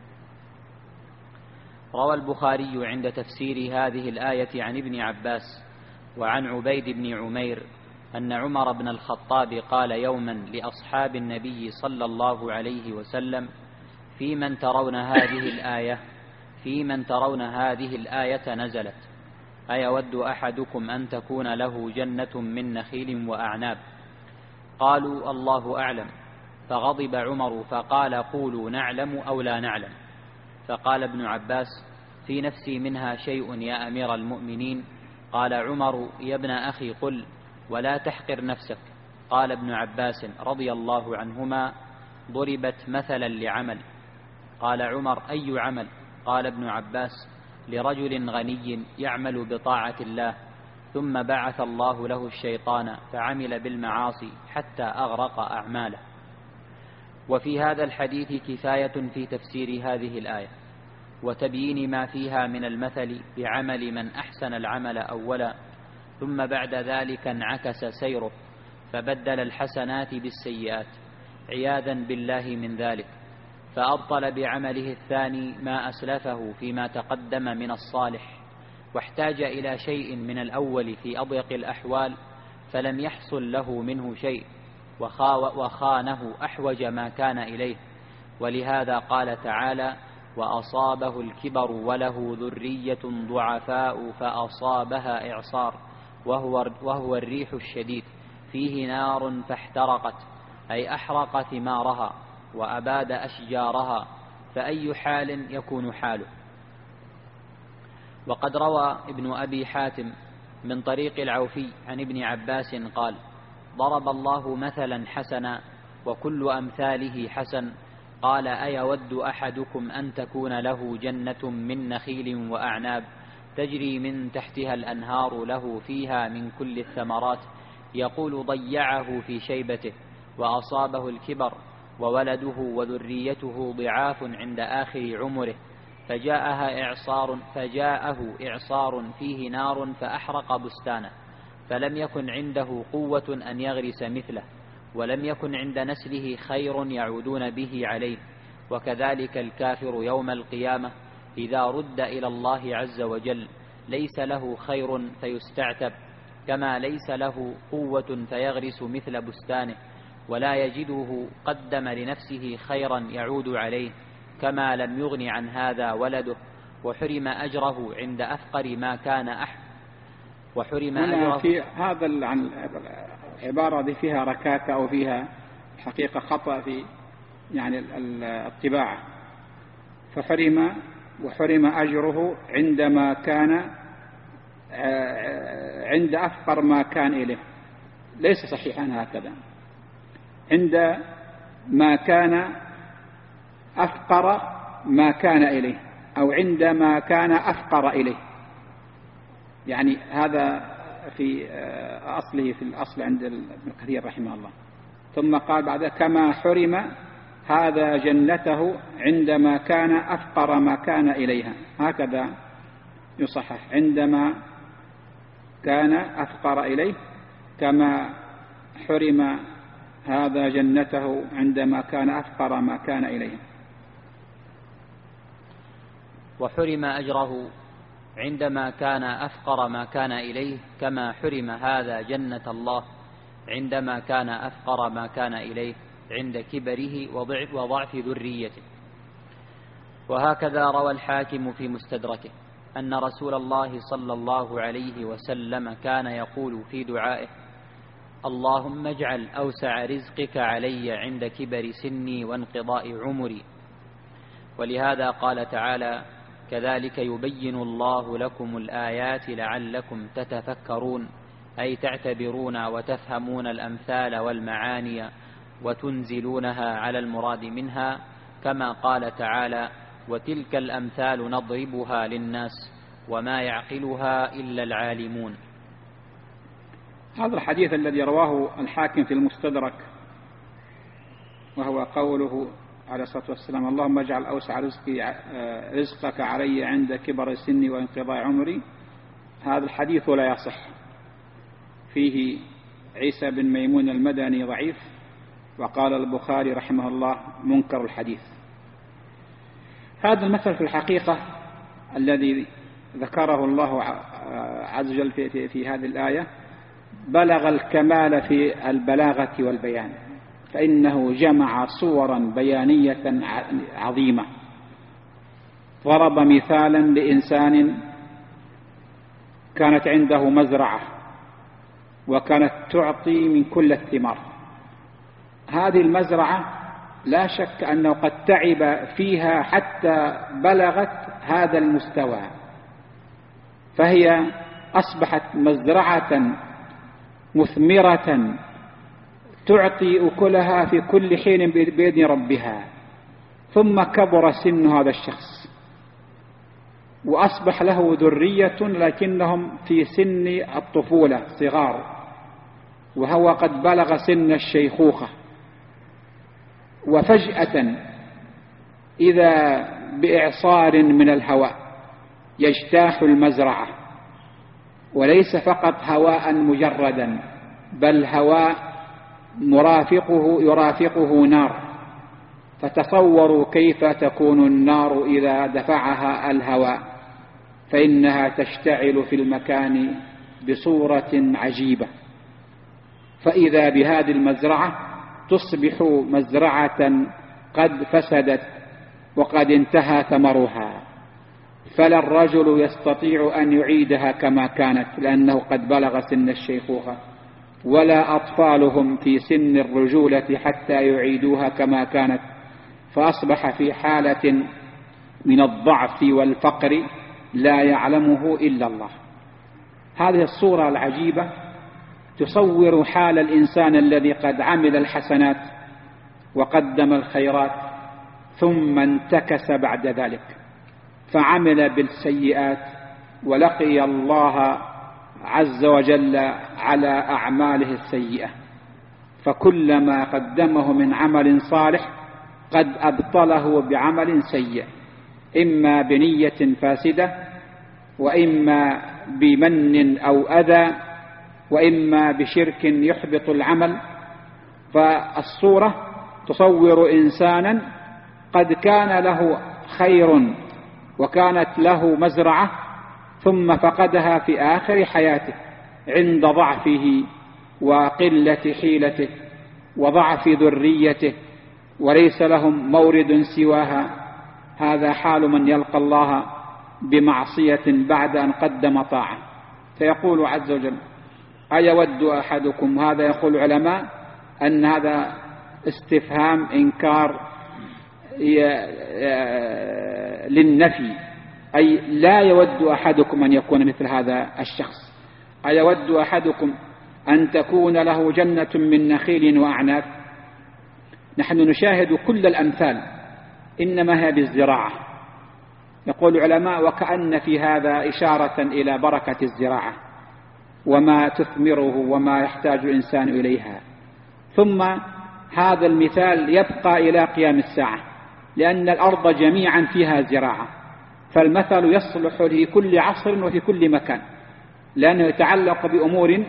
Speaker 2: روى البخاري عند تفسير هذه الآية عن ابن عباس وعن عبيد بن عمير أن عمر بن الخطاب قال يوما لأصحاب النبي صلى الله عليه وسلم: في من ترون هذه الآية نزلت: أيود أحدكم أن تكون له جنة من نخيل وأعناب؟ قالوا: الله أعلم. فغضب عمر فقال: قولوا نعلم أو لا نعلم. فقال ابن عباس: في نفسي منها شيء يا أمير المؤمنين. قال عمر: يا ابن أخي قل ولا تحقر نفسك. قال ابن عباس رضي الله عنهما: ضربت مثلا لعمل. قال عمر: أي عمل؟ قال ابن عباس: لرجل غني يعمل بطاعة الله ثم بعث الله له الشيطان فعمل بالمعاصي حتى أغرق أعماله. وفي هذا الحديث كفاية في تفسير هذه الآية وتبيين ما فيها من المثل بعمل من أحسن العمل أولا ثم بعد ذلك انعكس سيره فبدل الحسنات بالسيئات عياذا بالله من ذلك، فأبطل بعمله الثاني ما أسلفه فيما تقدم من الصالح، واحتاج إلى شيء من الأول في أضيق الأحوال فلم يحصل له منه شيء وخانه أحوج ما كان إليه. ولهذا قال تعالى: وأصابه الكبر وله ذرية ضعفاء فأصابها إعصار وهو الريح الشديد فيه نار فاحترقت، أي أحرق ثمارها وأباد أشجارها، فأي حال يكون حاله. وقد روى ابن أبي حاتم من طريق العوفي عن ابن عباس قال: ضرب الله مثلا حسنا وكل أمثاله حسن. قال: أيود أحدكم أن تكون له جنة من نخيل وأعناب تجري من تحتها الأنهار له فيها من كل الثمرات يقول ضيعه في شيبته وأصابه الكبر وولده وذريته ضعاف عند آخر عمره فجاءه إعصار فيه نار فأحرق بستانه فلم يكن عنده قوة أن يغرس مثله ولم يكن عند نسله خير يعودون به عليه. وكذلك الكافر يوم القيامة إذا رد إلى الله عز وجل ليس له خير فيستعتب، كما ليس له قوة فيغرس مثل بستانه ولا يجده قدم لنفسه خيرا يعود عليه، كما لم يغن عن هذا ولده وحرم أجره عند أفقر ما كان وحرم أجره.
Speaker 1: في هذا العبارة دي فيها ركاكة أو فيها حقيقة خطأ في يعني الطباعة. وحرم أجره عندما كان عند أفقر ما كان إليه، ليس صحيحا هكذا. عند ما كان أفقر ما كان إليه أو عندما كان أفقر إليه، يعني هذا في أصله في الأصل عند ابن كثير رحمه الله. ثم قال بعد: كما حرم هذا جنته عندما كان أفقر ما كان إليها، هكذا يصحح، عندما كان أفقر إليه، كما حرم هذا جنته عندما كان أفقر ما كان إليه.
Speaker 2: وحرم أجره عندما كان أفقر ما كان إليه، كما حرم هذا جنة الله عندما كان أفقر ما كان إليه عند كبره وضعف ذريته. وهكذا روى الحاكم في مستدركه أن رسول الله صلى الله عليه وسلم كان يقول في دعائه: اللهم اجعل أوسع رزقك علي عند كبر سني وانقضاء عمري. ولهذا قال تعالى: كذلك يبين الله لكم الآيات لعلكم تتفكرون، أي تعتبرون وتفهمون الأمثال والمعاني وتنزلونها على المراد منها، كما قال تعالى: وتلك الأمثال نضربها للناس وما يعقلها إلا العالمون.
Speaker 1: هذا الحديث الذي رواه الحاكم في المستدرك، وهو قوله عليه الصلاة والسلام: اللهم اجعل أوسع رزقك علي عند كبر سني وانقضاء عمري، هذا الحديث لا يصح، فيه عيسى بن ميمون المدني ضعيف، وقال البخاري رحمه الله منكر الحديث. هذا المثل في الحقيقة الذي ذكره الله عز وجل في هذه الآية بلغ الكمال في البلاغة والبيان، فإنه جمع صورا بيانية عظيمة. ضرب مثالا لإنسان كانت عنده مزرعة وكانت تعطي من كل الثمار. هذه المزرعة لا شك أنه قد تعب فيها حتى بلغت هذا المستوى، فهي أصبحت مزرعة مثمرة تعطي أكلها في كل حين بإذن ربها. ثم كبر سن هذا الشخص وأصبح له ذرية لكنهم في سن الطفولة صغار، وهو قد بلغ سن الشيخوخة، وفجأة إذا بإعصار من الهواء يجتاح المزرعة، وليس فقط هواء مجردا، بل هواء يرافقه نار. فتصوروا كيف تكون النار إذا دفعها الهواء، فإنها تشتعل في المكان بصورة عجيبة. فإذا بهذه المزرعة تصبح مزرعة قد فسدت وقد انتهى ثمرها، فلا الرجل يستطيع أن يعيدها كما كانت لأنه قد بلغ سن الشيخوخة، ولا أطفالهم في سن الرجولة حتى يعيدوها كما كانت، فأصبح في حالة من الضعف والفقر لا يعلمه إلا الله. هذه الصورة العجيبة تصور حال الإنسان الذي قد عمل الحسنات وقدم الخيرات ثم انتكس بعد ذلك فعمل بالسيئات ولقي الله عز وجل على أعماله السيئة، فكلما قدمه من عمل صالح قد أبطله بعمل سيء، إما بنية فاسدة، وإما بمن أو أذى، وإما بشرك يحبط العمل. فالصورة تصور إنسانا قد كان له خير وكانت له مزرعة ثم فقدها في آخر حياته عند ضعفه وقلة حيلته وضعف ذريته، وليس لهم مورد سواها. هذا حال من يلقى الله بمعصية بعد أن قدم طاعة. فيقول عز وجل: أيود أحدكم، هذا يقول العلماء أن هذا استفهام إنكار للنفي، أي لا يود أحدكم أن يكون مثل هذا الشخص. أيود أحدكم أن تكون له جنة من نخيل وأعناب؟ نحن نشاهد كل الأمثال إنما هي بالزراعة. يقول العلماء: وكأن في هذا إشارة إلى بركة الزراعة وما تثمره وما يحتاج الإنسان إليها. ثم هذا المثال يبقى إلى قيام الساعة، لأن الأرض جميعا فيها زراعة، فالمثل يصلح لكل عصر وفي كل مكان، لأنه يتعلق بأمور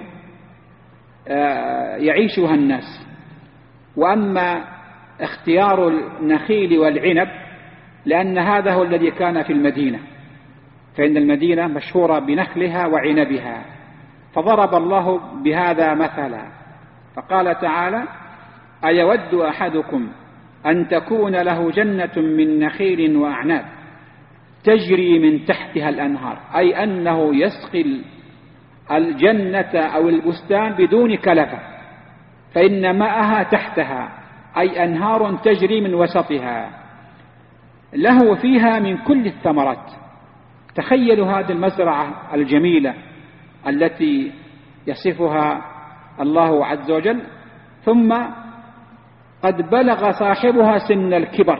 Speaker 1: يعيشها الناس. وأما اختيار النخيل والعنب لأن هذا هو الذي كان في المدينة، فإن المدينة مشهورة بنخلها وعنبها، فضرب الله بهذا مثلا، فقال تعالى: أيود أحدكم أن تكون له جنة من نخيل وأعناب تجري من تحتها الأنهار، أي أنه يسقي الجنة أو البستان بدون كلفة، فإن ماءها تحتها، أي أنهار تجري من وسطها، له فيها من كل الثمرات. تخيلوا هذه المزرعة الجميلة التي يصفها الله عز وجل، ثم قد بلغ صاحبها سن الكبر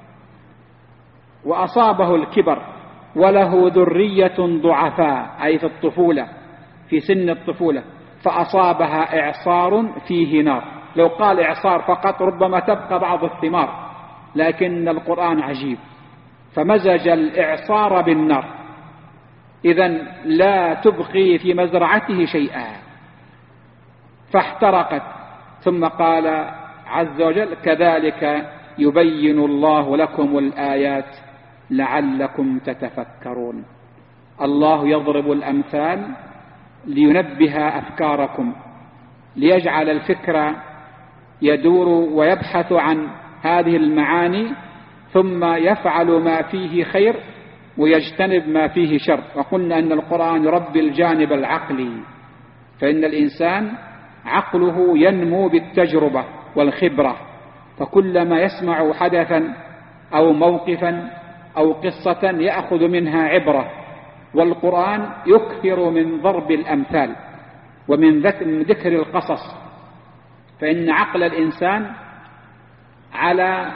Speaker 1: وأصابه الكبر وله ذرية ضعفاء، أي في الطفولة، في سن الطفولة، فأصابها إعصار فيه نار. لو قال إعصار فقط ربما تبقى بعض الثمار، لكن القرآن عجيب فمزج الإعصار بالنار، إذن لا تبقي في مزرعته شيئا، فاحترقت. ثم قال عز وجل: كذلك يبين الله لكم الآيات لعلكم تتفكرون. الله يضرب الأمثال لينبه أفكاركم، ليجعل الفكر يدور ويبحث عن هذه المعاني، ثم يفعل ما فيه خير ويجتنب ما فيه شر. وقلنا أن القرآن يربي الجانب العقلي، فإن الإنسان عقله ينمو بالتجربة والخبرة، فكلما يسمع حدثا أو موقفا أو قصة يأخذ منها عبرة. والقرآن يكثر من ضرب الأمثال ومن ذكر القصص، فإن عقل الإنسان على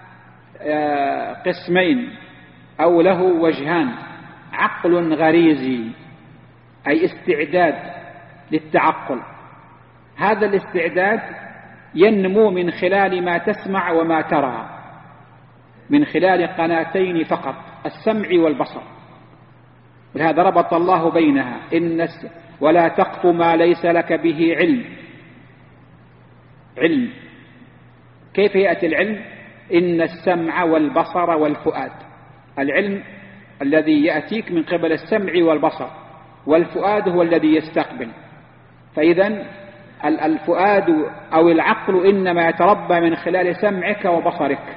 Speaker 1: قسمين أو له وجهان: عقل غريزي، أي استعداد للتعقل، هذا الاستعداد ينمو من خلال ما تسمع وما ترى، من خلال قناتين فقط: السمع والبصر. ولهذا ربط الله بينها: ولا تقف ما ليس لك به علم. كيف يأتي العلم؟ إن السمع والبصر والفؤاد. العلم الذي يأتيك من قبل السمع والبصر، والفؤاد هو الذي يستقبل. فإذا الفؤاد أو العقل إنما يتربى من خلال سمعك وبصرك،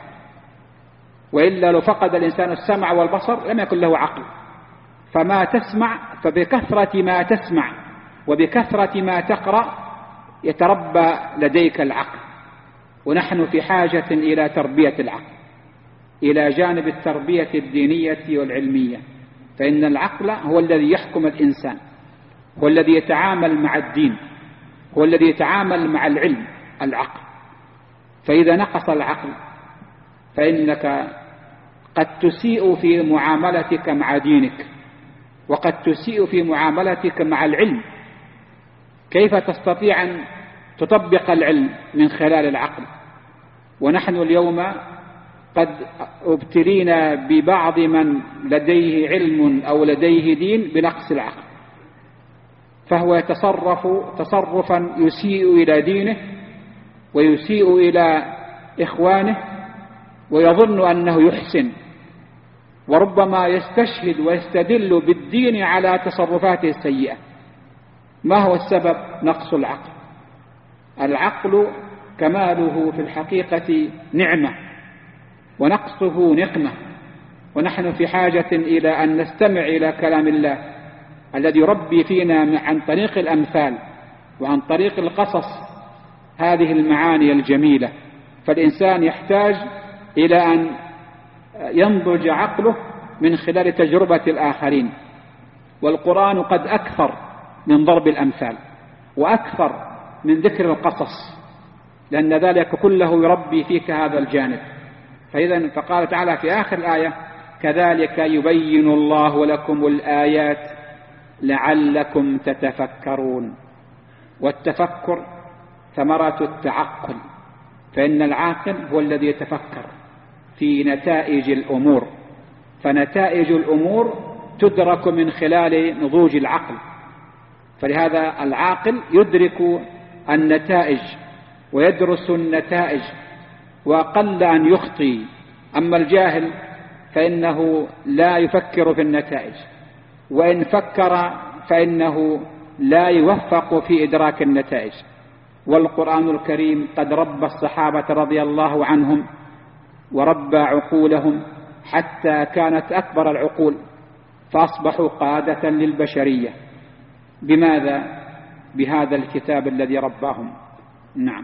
Speaker 1: وإلا لو فقد الإنسان السمع والبصر لم يكن له عقل. فما تسمع، فبكثرة ما تسمع وبكثرة ما تقرأ يتربى لديك العقل. ونحن في حاجة إلى تربية العقل، إلى جانب التربية الدينية والعلمية، فإن العقل هو الذي يحكم الإنسان، هو الذي يتعامل مع الدين، هو الذي يتعامل مع العلم، العقل. فإذا نقص العقل فإنك قد تسيء في معاملتك مع دينك، وقد تسيء في معاملتك مع العلم. كيف تستطيع أن تطبق العلم من خلال العقل؟ ونحن اليوم قد ابتلينا ببعض من لديه علم أو لديه دين بنقص العقل، فهو يتصرف تصرفا يسيء إلى دينه ويسيء إلى إخوانه، ويظن أنه يحسن، وربما يستشهد ويستدل بالدين على تصرفاته السيئة. ما هو السبب؟ نقص العقل. العقل كماله في الحقيقة نعمة، ونقصه نقمة، ونحن في حاجة إلى أن نستمع إلى كلام الله الذي يربي فينا عن طريق الأمثال وعن طريق القصص هذه المعاني الجميلة. فالإنسان يحتاج إلى أن ينضج عقله من خلال تجربة الآخرين. والقرآن قد أكثر من ضرب الأمثال وأكثر من ذكر القصص، لأن ذلك كله يربي فيك هذا الجانب. فقال تعالى في آخر الآية: كذلك يبين الله لكم الآيات لعلكم تتفكرون. والتفكر ثمرة التعقل، فإن العاقل هو الذي يتفكر في نتائج الأمور، فنتائج الأمور تدرك من خلال نضوج العقل، فلهذا العاقل يدرك النتائج ويدرس النتائج وأقل أن يخطي. أما الجاهل فإنه لا يفكر في النتائج، وإن فكر فإنه لا يوفق في إدراك النتائج. والقرآن الكريم قد ربى الصحابة رضي الله عنهم وربى عقولهم حتى كانت أكبر العقول، فأصبحوا قادة للبشرية. بماذا؟ بهذا الكتاب الذي رباهم. نعم.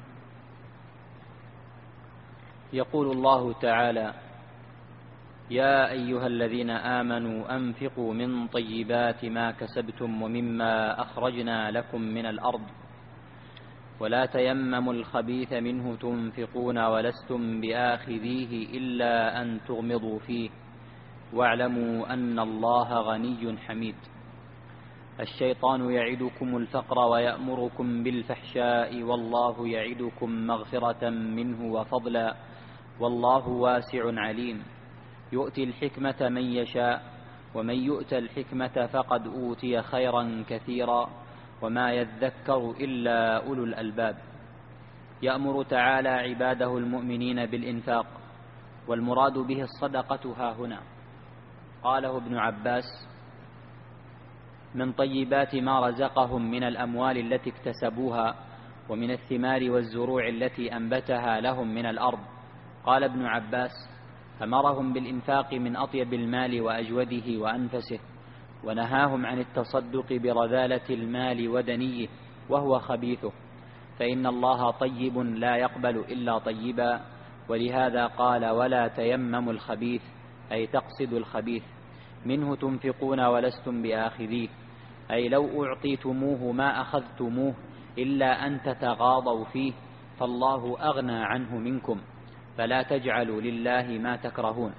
Speaker 2: يقول الله تعالى: يا أيها الذين آمنوا أنفقوا من طيبات ما كسبتم ومما أخرجنا لكم من الأرض ولا تيمموا الخبيث منه تنفقون ولستم بآخذيه إلا أن تغمضوا فيه واعلموا أن الله غني حميد. الشيطان يعدكم الفقر ويأمركم بالفحشاء والله يعدكم مغفرة منه وفضلا والله واسع عليم. يؤتي الحكمة من يشاء ومن يؤت الحكمة فقد أوتي خيرا كثيرا وما يذكر إلا أولو الألباب. يأمر تعالى عباده المؤمنين بالإنفاق، والمراد به الصدقة ها هنا. قاله ابن عباس: من طيبات ما رزقهم من الأموال التي اكتسبوها ومن الثمار والزروع التي أنبتها لهم من الأرض. قال ابن عباس: أمرهم بالإنفاق من أطيب المال وأجوده وأنفسه، ونهاهم عن التصدق برذالة المال ودنيه وهو خبيثه، فإن الله طيب لا يقبل إلا طيبا. ولهذا قال: ولا تيمموا الخبيث، أي تقصدوا الخبيث، منه تنفقون ولستم بآخذيه، أي لو أعطيتموه ما أخذتموه إلا أن تتغاضوا فيه، فالله أغنى عنه منكم، فلا تجعلوا لله ما تكرهون.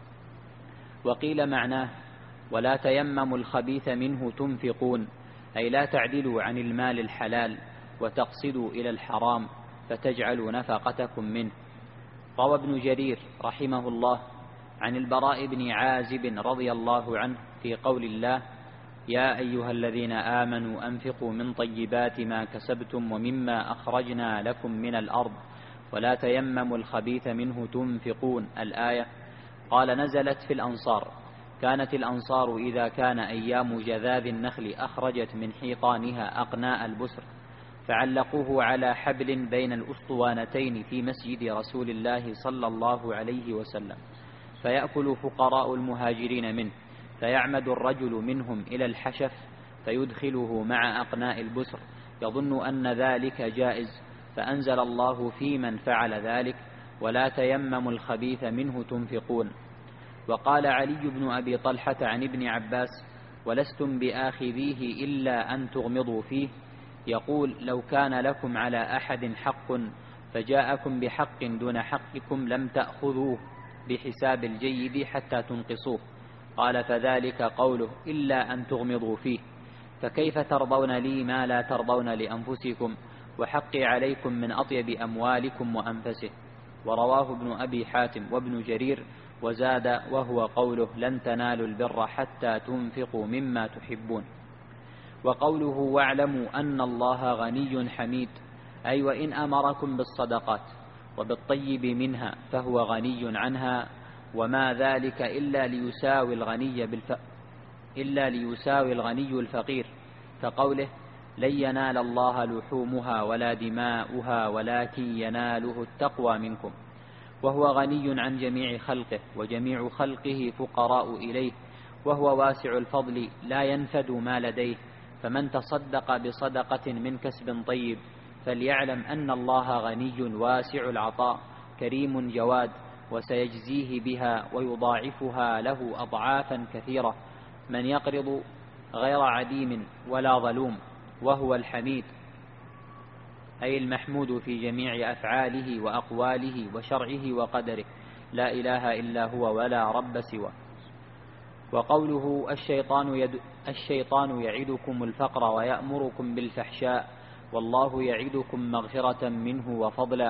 Speaker 2: وقيل معناه: ولا تيمموا الخبيث منه تنفقون، أي لا تعدلوا عن المال الحلال وتقصدوا إلى الحرام فتجعلوا نفقتكم منه. روى ابن جرير رحمه الله عن البراء بن عازب رضي الله عنه في قول الله: يا أيها الذين آمنوا أنفقوا من طيبات ما كسبتم ومما أخرجنا لكم من الأرض ولا تيمموا الخبيث منه تنفقون، الآية. قال: نزلت في الأنصار. كانت الأنصار إذا كان أيام جذاذ النخل أخرجت من حيطانها أقناء البسر فعلقوه على حبل بين الأسطوانتين في مسجد رسول الله صلى الله عليه وسلم، فيأكل فقراء المهاجرين منه، فيعمد الرجل منهم إلى الحشف فيدخله مع أقناء البسر يظن أن ذلك جائز، فأنزل الله في من فعل ذلك: ولا تيمموا الخبيث منه تنفقون. وقال علي بن أبي طلحة عن ابن عباس: ولستم بآخذيه إلا أن تغمضوا فيه، يقول: لو كان لكم على أحد حق فجاءكم بحق دون حقكم لم تأخذوه بحساب الجيد حتى تنقصوه. قال: فذلك قوله إلا أن تغمضوا فيه، فكيف ترضون لي ما لا ترضون لأنفسكم وحقي عليكم من أطيب أموالكم وأنفسه. ورواه ابن أبي حاتم وابن جرير وزاد: وهو قوله لن تنالوا البر حتى تنفقوا مما تحبون. وقوله واعلموا أن الله غني حميد، أي وإن أمركم بالصدقات وبالطيب منها فهو غني عنها، وما ذلك إلا ليساوي الغني الفقير، كقوله لن ينال الله لحومها ولا دماؤها ولكن يناله التقوى منكم. وهو غني عن جميع خلقه، وجميع خلقه فقراء إليه، وهو واسع الفضل لا ينفد ما لديه. فمن تصدق بصدقة من كسب طيب فليعلم أن الله غني واسع العطاء كريم جواد، وسيجزيه بها ويضاعفها له أضعافا كثيرة. من يقرض غير عديم ولا ظلوم، وهو الحميد، أي المحمود في جميع أفعاله وأقواله وشرعه وقدره، لا إله إلا هو ولا رب سواه. وقوله الشيطان يعدكم الفقر ويأمركم بالفحشاء والله يعدكم مغفرة منه وفضلا،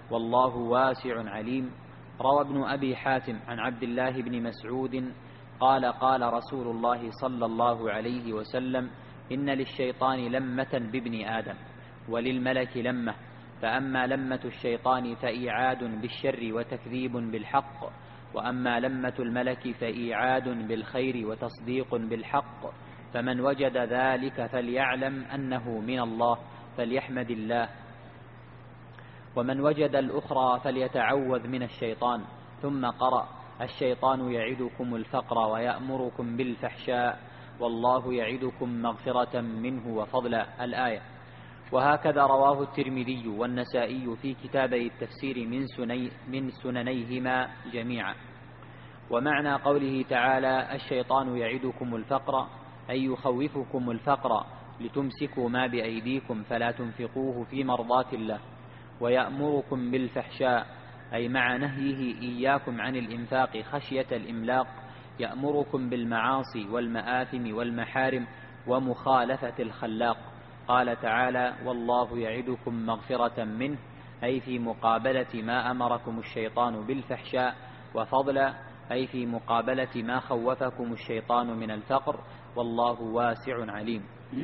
Speaker 2: والله واسع عليم. روى ابن أبي حاتم عن عبد الله بن مسعود قال قال رسول الله صلى الله عليه وسلم: إن للشيطان لمة بابن آدم وللملك لمة، فأما لمة الشيطان فإيعاد بالشر وتكذيب بالحق، وأما لمة الملك فإيعاد بالخير وتصديق بالحق، فمن وجد ذلك فليعلم أنه من الله فليحمد الله، ومن وجد الأخرى فليتعوذ من الشيطان. ثم قرأ: الشيطان يعدكم الفقر ويأمركم بالفحشاء والله يعدكم مغفرة منه وفضلا، الآية. وهكذا رواه الترمذي والنسائي في كتابي التفسير من سننيهما جميعا. ومعنى قوله تعالى: الشيطان يعدكم الفقر أي يخوفكم الفقر لتمسكوا ما بأيديكم فلا تنفقوه في مرضات الله، ويأمركم بالفحشاء أي مع نهيه إياكم عن الإنفاق خشية الإملاق، يأمركم بالمعاصي والمآثم والمحارم ومخالفة الخلاق. قال تعالى: والله يعدكم مغفرة منه أي في مقابلة ما أمركم الشيطان بالفحشاء، وفضلا أي في مقابلة ما خوفكم الشيطان من الفقر، والله واسع عليم.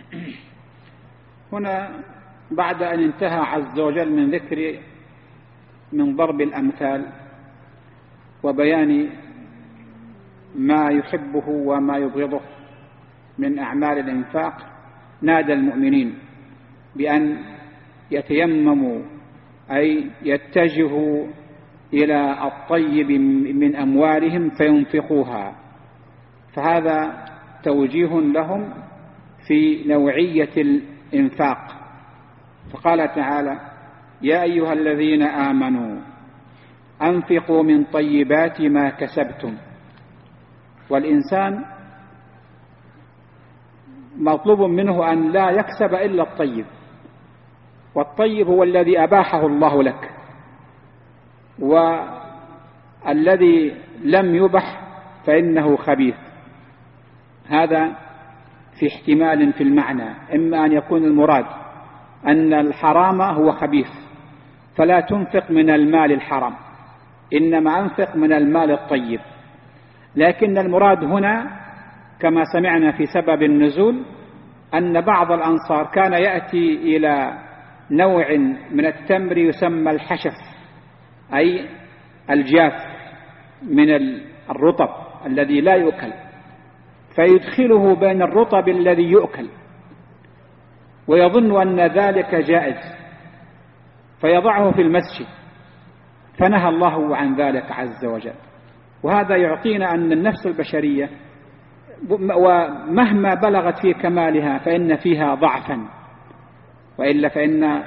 Speaker 1: هنا بعد أن انتهى عز وجل من ذكر من ضرب الأمثال وبيان ما يحبه وما يبغضه من أعمال الإنفاق، نادى المؤمنين بأن يتيمموا أي يتجهوا إلى الطيب من أموالهم فينفقوها، فهذا توجيه لهم في نوعية الإنفاق. فقال تعالى: يا أيها الذين آمنوا أنفقوا من طيبات ما كسبتم. والإنسان مطلوب منه أن لا يكسب إلا الطيب، والطيب هو الذي أباحه الله لك، والذي لم يبح فإنه خبيث. هذا في احتمال في المعنى، إما أن يكون المراد أن الحرام هو خبيث فلا تنفق من المال الحرام، إنما أنفق من المال الطيب. لكن المراد هنا كما سمعنا في سبب النزول أن بعض الأنصار كان يأتي إلى نوع من التمر يسمى الحشف أي الجاف من الرطب الذي لا يؤكل، فيدخله بين الرطب الذي يؤكل ويظن أن ذلك جائز فيضعه في المسجد، فنهى الله عن ذلك عز وجل. وهذا يعطينا أن النفس البشرية ومهما بلغت في كمالها فإن فيها ضعفا، وإلا فإن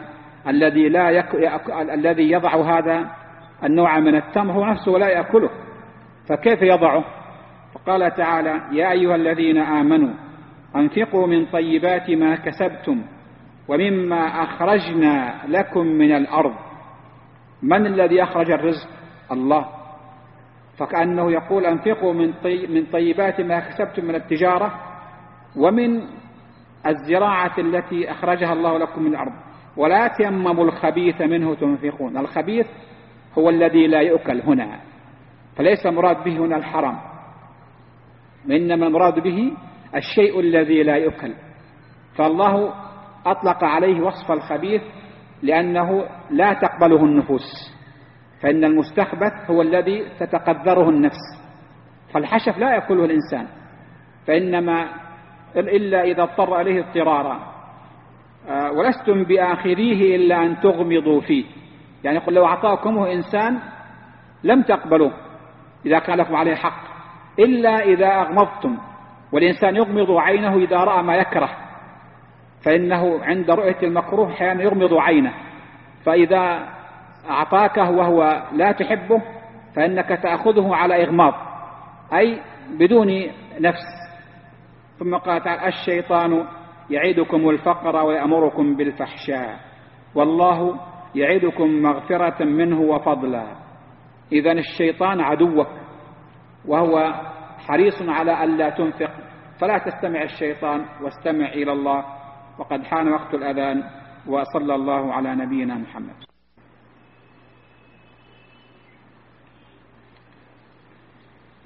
Speaker 1: الذي يضع هذا النوع من التمر هو نفسه ولا يأكله، فكيف يضعه؟ فقال تعالى: يا أيها الذين آمنوا أنفقوا من طيبات ما كسبتم ومما أخرجنا لكم من الأرض. من الذي أخرج الرزق؟ الله. فكأنه يقول: أنفقوا من طيبات ما كسبتم من التجارة ومن الزراعة التي أخرجها الله لكم من الأرض، ولا تيمموا الخبيث منه تنفقون. الخبيث هو الذي لا يؤكل هنا، فليس مراد به هنا الحرام، وإنما المراد به الشيء الذي لا يؤكل. فالله أطلق عليه وصف الخبيث لأنه لا تقبله النفوس، فإن المستخبث هو الذي تتقذره النفس، فالحشف لا يأكله الإنسان، فإنما إلا إذا اضطر إليه اضطرارا، ولستم بآخذيه إلا أن تغمضوا فيه. يعني يقول: لو أعطاكمه إنسان لم تقبلوه إذا كان لكم عليه حق، إلا إذا أغمضتم. والإنسان يغمض عينه إذا رأى ما يكره، فإنه عند رؤية المكروه حين يغمض عينه، فإذا أعطاكه وهو لا تحبه فإنك تأخذه على إغماض أي بدون نفس. ثم قال تعالى: الشيطان يعدكم الفقر ويأمركم بالفحشاء والله يعدكم مغفرة منه وفضلا. إذن الشيطان عدوك وهو حريص على أن لا تنفق، فلا تستمع الشيطان واستمع إلى الله. وقد حان وقت الأذان، وصلى الله على نبينا محمد.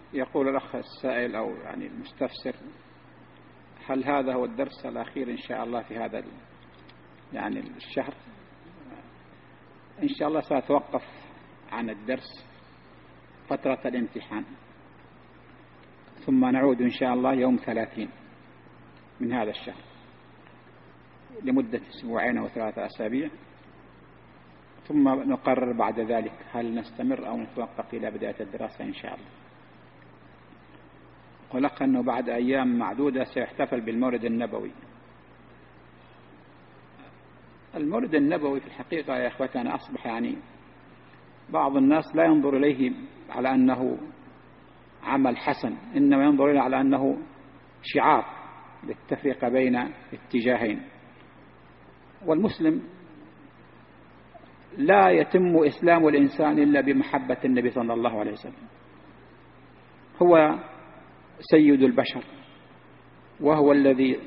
Speaker 1: يقول الأخ السائل أو يعني المستفسر: هل هذا هو الدرس الأخير إن شاء الله في هذا يعني الشهر؟ إن شاء الله سأتوقف عن الدرس فترة الامتحان، ثم نعود إن شاء الله يوم 30 من هذا الشهر لمدة 2 أو 3 أسابيع، ثم نقرر بعد ذلك هل نستمر أو نتوقف إلى بداية الدراسة إن شاء الله. ولقى أنه بعد أيام معدودة سيحتفل بالمولد النبوي. المولد النبوي في الحقيقة يا أخوتنا أصبح يعني بعض الناس لا ينظر إليه على أنه عمل حسن، إنما ينظر إليه على أنه شعار للتفرقة بين اتجاهين. والمسلم لا يتم إسلام الإنسان إلا بمحبة النبي صلى الله عليه وسلم. هو سيد البشر، وهو الذي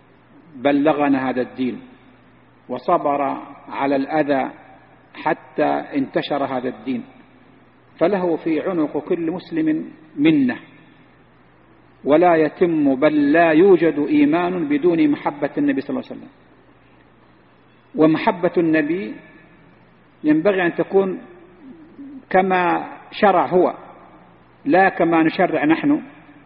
Speaker 1: بلغنا هذا الدين وصبر على الأذى حتى انتشر هذا الدين، فله في عنق كل مسلم منة، ولا يتم بل لا يوجد إيمان بدون محبة النبي صلى الله عليه وسلم. ومحبة النبي ينبغي أن تكون كما شرع هو، لا كما نشرع نحن.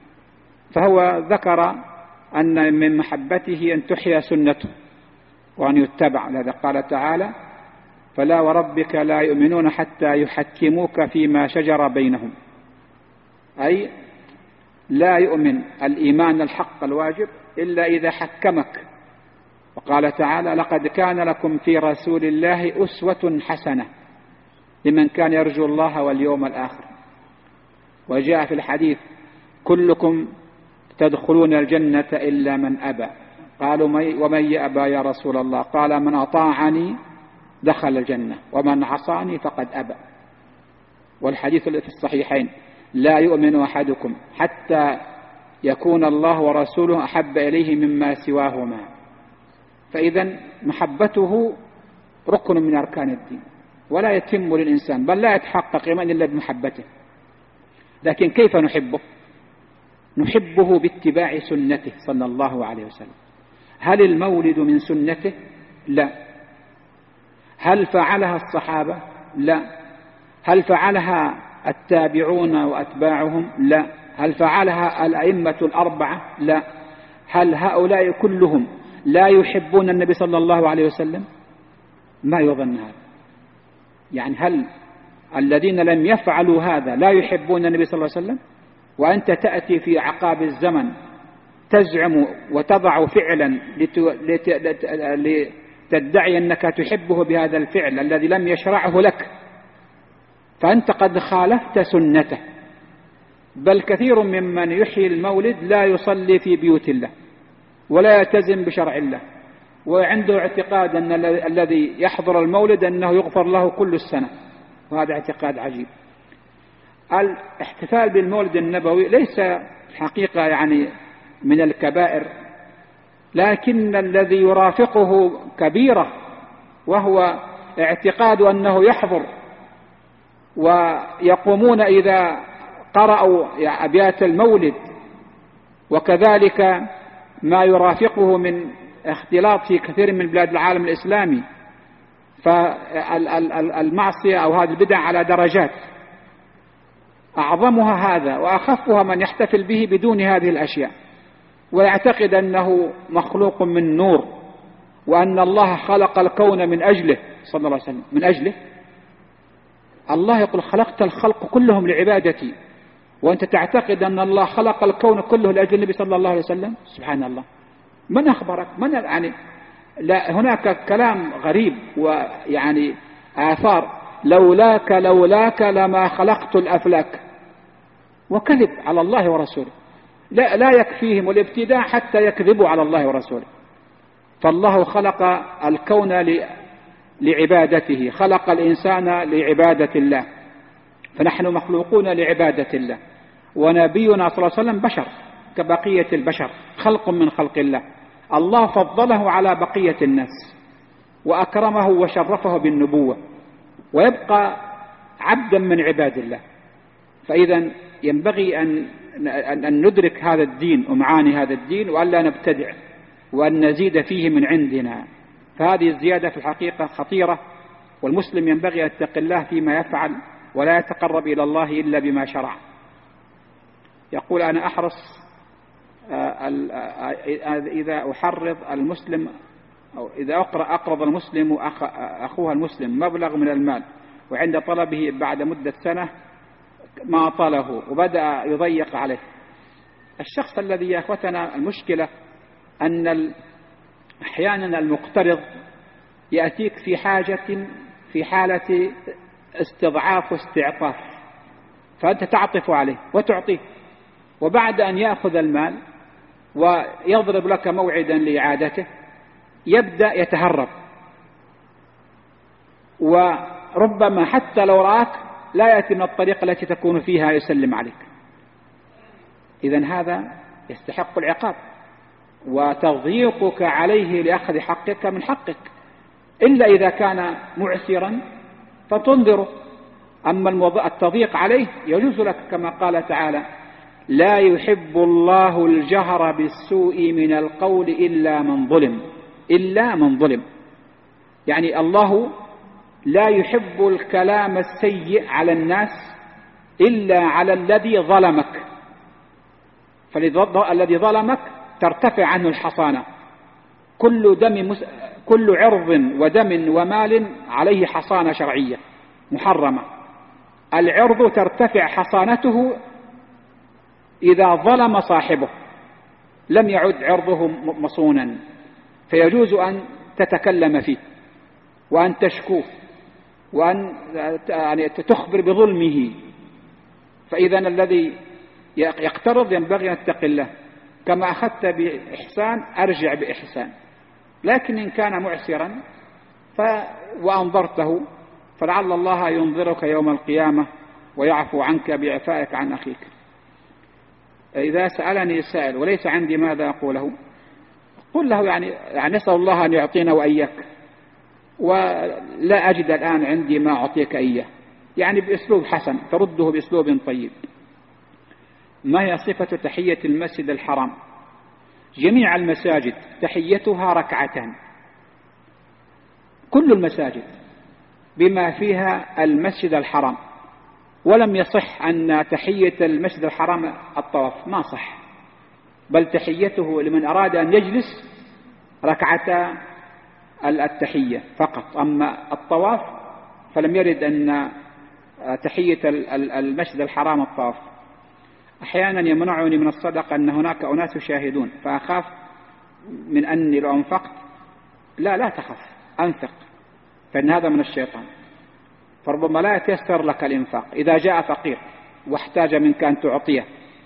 Speaker 1: فهو ذكر أن من محبته أن تحيا سنته وأن يتبع، لذا قال تعالى: فلا وربك لا يؤمنون حتى يحكموك فيما شجر بينهم. أي لا يؤمن الإيمان الحق الواجب إلا إذا حكمك. وقال تعالى: لقد كان لكم في رسول الله أسوة حسنة لمن كان يرجو الله واليوم الآخر. وجاء في الحديث: كلكم تدخلون الجنة إلا من أبى. قالوا: ومن يأبى يا رسول الله؟ قال: من أطاعني دخل الجنة ومن عصاني فقد أبى. والحديث في الصحيحين: لا يؤمن أحدكم حتى يكون الله ورسوله أحب إليه مما سواهما. فإذا محبته ركن من أركان الدين، ولا يتم للإنسان بل لا يتحقق إيمان إلا بمحبته. لكن كيف نحبه؟ نحبه باتباع سنته صلى الله عليه وسلم. هل المولد من سنته؟ لا. هل فعلها الصحابة؟ لا. هل فعلها التابعون وأتباعهم؟ لا. هل فعلها الأئمة الأربعة؟ لا. هل هؤلاء كلهم لا يحبون النبي صلى الله عليه وسلم؟ ما يظن هذا. يعني هل الذين لم يفعلوا هذا لا يحبون النبي صلى الله عليه وسلم؟ وأنت تأتي في أعقاب الزمن تزعم وتضع فعلا لتدعي أنك تحبه بهذا الفعل الذي لم يشرعه لك، فأنت قد خالفت سنته. بل كثير ممن يحيي المولد لا يصلي في بيوت الله ولا يلتزم بشرع الله، وعنده اعتقاد أن الذي يحضر المولد أنه يغفر له كل السنة، وهذا اعتقاد عجيب. الاحتفال بالمولد النبوي ليس حقيقة يعني من الكبائر، لكن الذي يرافقه كبيرة، وهو اعتقاد أنه يحضر ويقومون إذا قرأوا أبيات المولد، وكذلك ما يرافقه من اختلاط في كثير من بلاد العالم الإسلامي. فالمعصية أو هذه البدع على درجات، أعظمها هذا وأخفها من يحتفل به بدون هذه الأشياء، ويعتقد أنه مخلوق من نور، وأن الله خلق الكون من أجله صلى الله عليه وسلم. من أجله؟ الله يقول: خلقت الخلق كلهم لعبادتي، وأنت تعتقد أن الله خلق الكون كله لأجل النبي صلى الله عليه وسلم؟ سبحان الله. من أخبرك؟ من يعني؟ لا، هناك كلام غريب ويعني آثار: لولاك لما خلقت الأفلاك، وكذب على الله ورسوله. لا يكفيهم الابتداع حتى يكذبوا على الله ورسوله. فالله خلق الكون لعبادته، خلق الإنسان لعبادة الله، فنحن مخلوقون لعبادة الله. ونبينا صلى الله عليه وسلم بشر كبقية البشر، خلق من خلق الله. الله فضله على بقية الناس وأكرمه وشرفه بالنبوة، ويبقى عبدا من عباد الله. فإذا ينبغي أن ندرك هذا الدين ومعاني هذا الدين، وأن لا نبتدع، وأن نزيد فيه من عندنا. فهذه الزيادة في الحقيقة خطيرة، والمسلم ينبغي أن يتقي الله فيما يفعل، ولا يتقرب إلى الله إلا بما شرع. يقول: أنا أحرص إذا أحرض المسلم، أو إذا أقرض المسلم أخوها المسلم مبلغ من المال، وعند طلبه بعد مدة سنة ما طاله وبدأ يضيق عليه. الشخص الذي يا أخوتنا المشكلة أن أحيانا المقترض يأتيك في حالة استضعاف واستعطاف، فأنت تعطف عليه وتعطيه، وبعد أن يأخذ المال ويضرب لك موعدا لإعادته يبدأ يتهرب، وربما حتى لو رآك لا يأتي من الطريقة التي تكون فيها يسلم عليك. إذن هذا يستحق العقاب، وتضييقك عليه لأخذ حقك من حقك، إلا إذا كان معسرا فتنظره. أما التضييق عليه يجوز لك، كما قال تعالى: لا يحب الله الجهر بالسوء من القول إلا من ظلم. يعني الله لا يحب الكلام السيء على الناس إلا على الذي ظلمك، فالذي ظلمك ترتفع عنه الحصانة. كل عرض ودم ومال عليه حصانة شرعية محرمة. العرض ترتفع حصانته إذا ظلم صاحبه، لم يعد عرضه مصونا، فيجوز أن تتكلم فيه وأن تشكوه وأن تخبر بظلمه. فإذا الذي يقترض ينبغي أن يتقي الله، كما أخذت بإحسان أرجع بإحسان. لكن إن كان معسرا وأنظرته فلعل الله ينظرك يوم القيامة ويعفو عنك بعفائك عن أخيك. إذا سألني السائل وليس عندي ماذا أقوله، قل له يعني نسأل الله أن يعطينا وإياك، ولا أجد الآن عندي ما أعطيك إياه، يعني بأسلوب حسن ترده بأسلوب طيب. ما هي صفة تحية المسجد الحرام؟ جميع المساجد تحيتها ركعتان، كل المساجد بما فيها المسجد الحرام. ولم يصح أن تحية المسجد الحرام الطواف، ما صح، بل تحيته لمن أراد أن يجلس ركعتا التحية فقط. أما الطواف فلم يرد أن تحية المسجد الحرام الطواف. أحيانا يمنعني من الصدقة أن هناك أناس يشاهدون، فأخاف من أني لو أنفقت. لا تخف، أنفق، فإن هذا من الشيطان، فربما لا يتيسر لك الإنفاق. إذا جاء فقير واحتاج منك أن تعطيه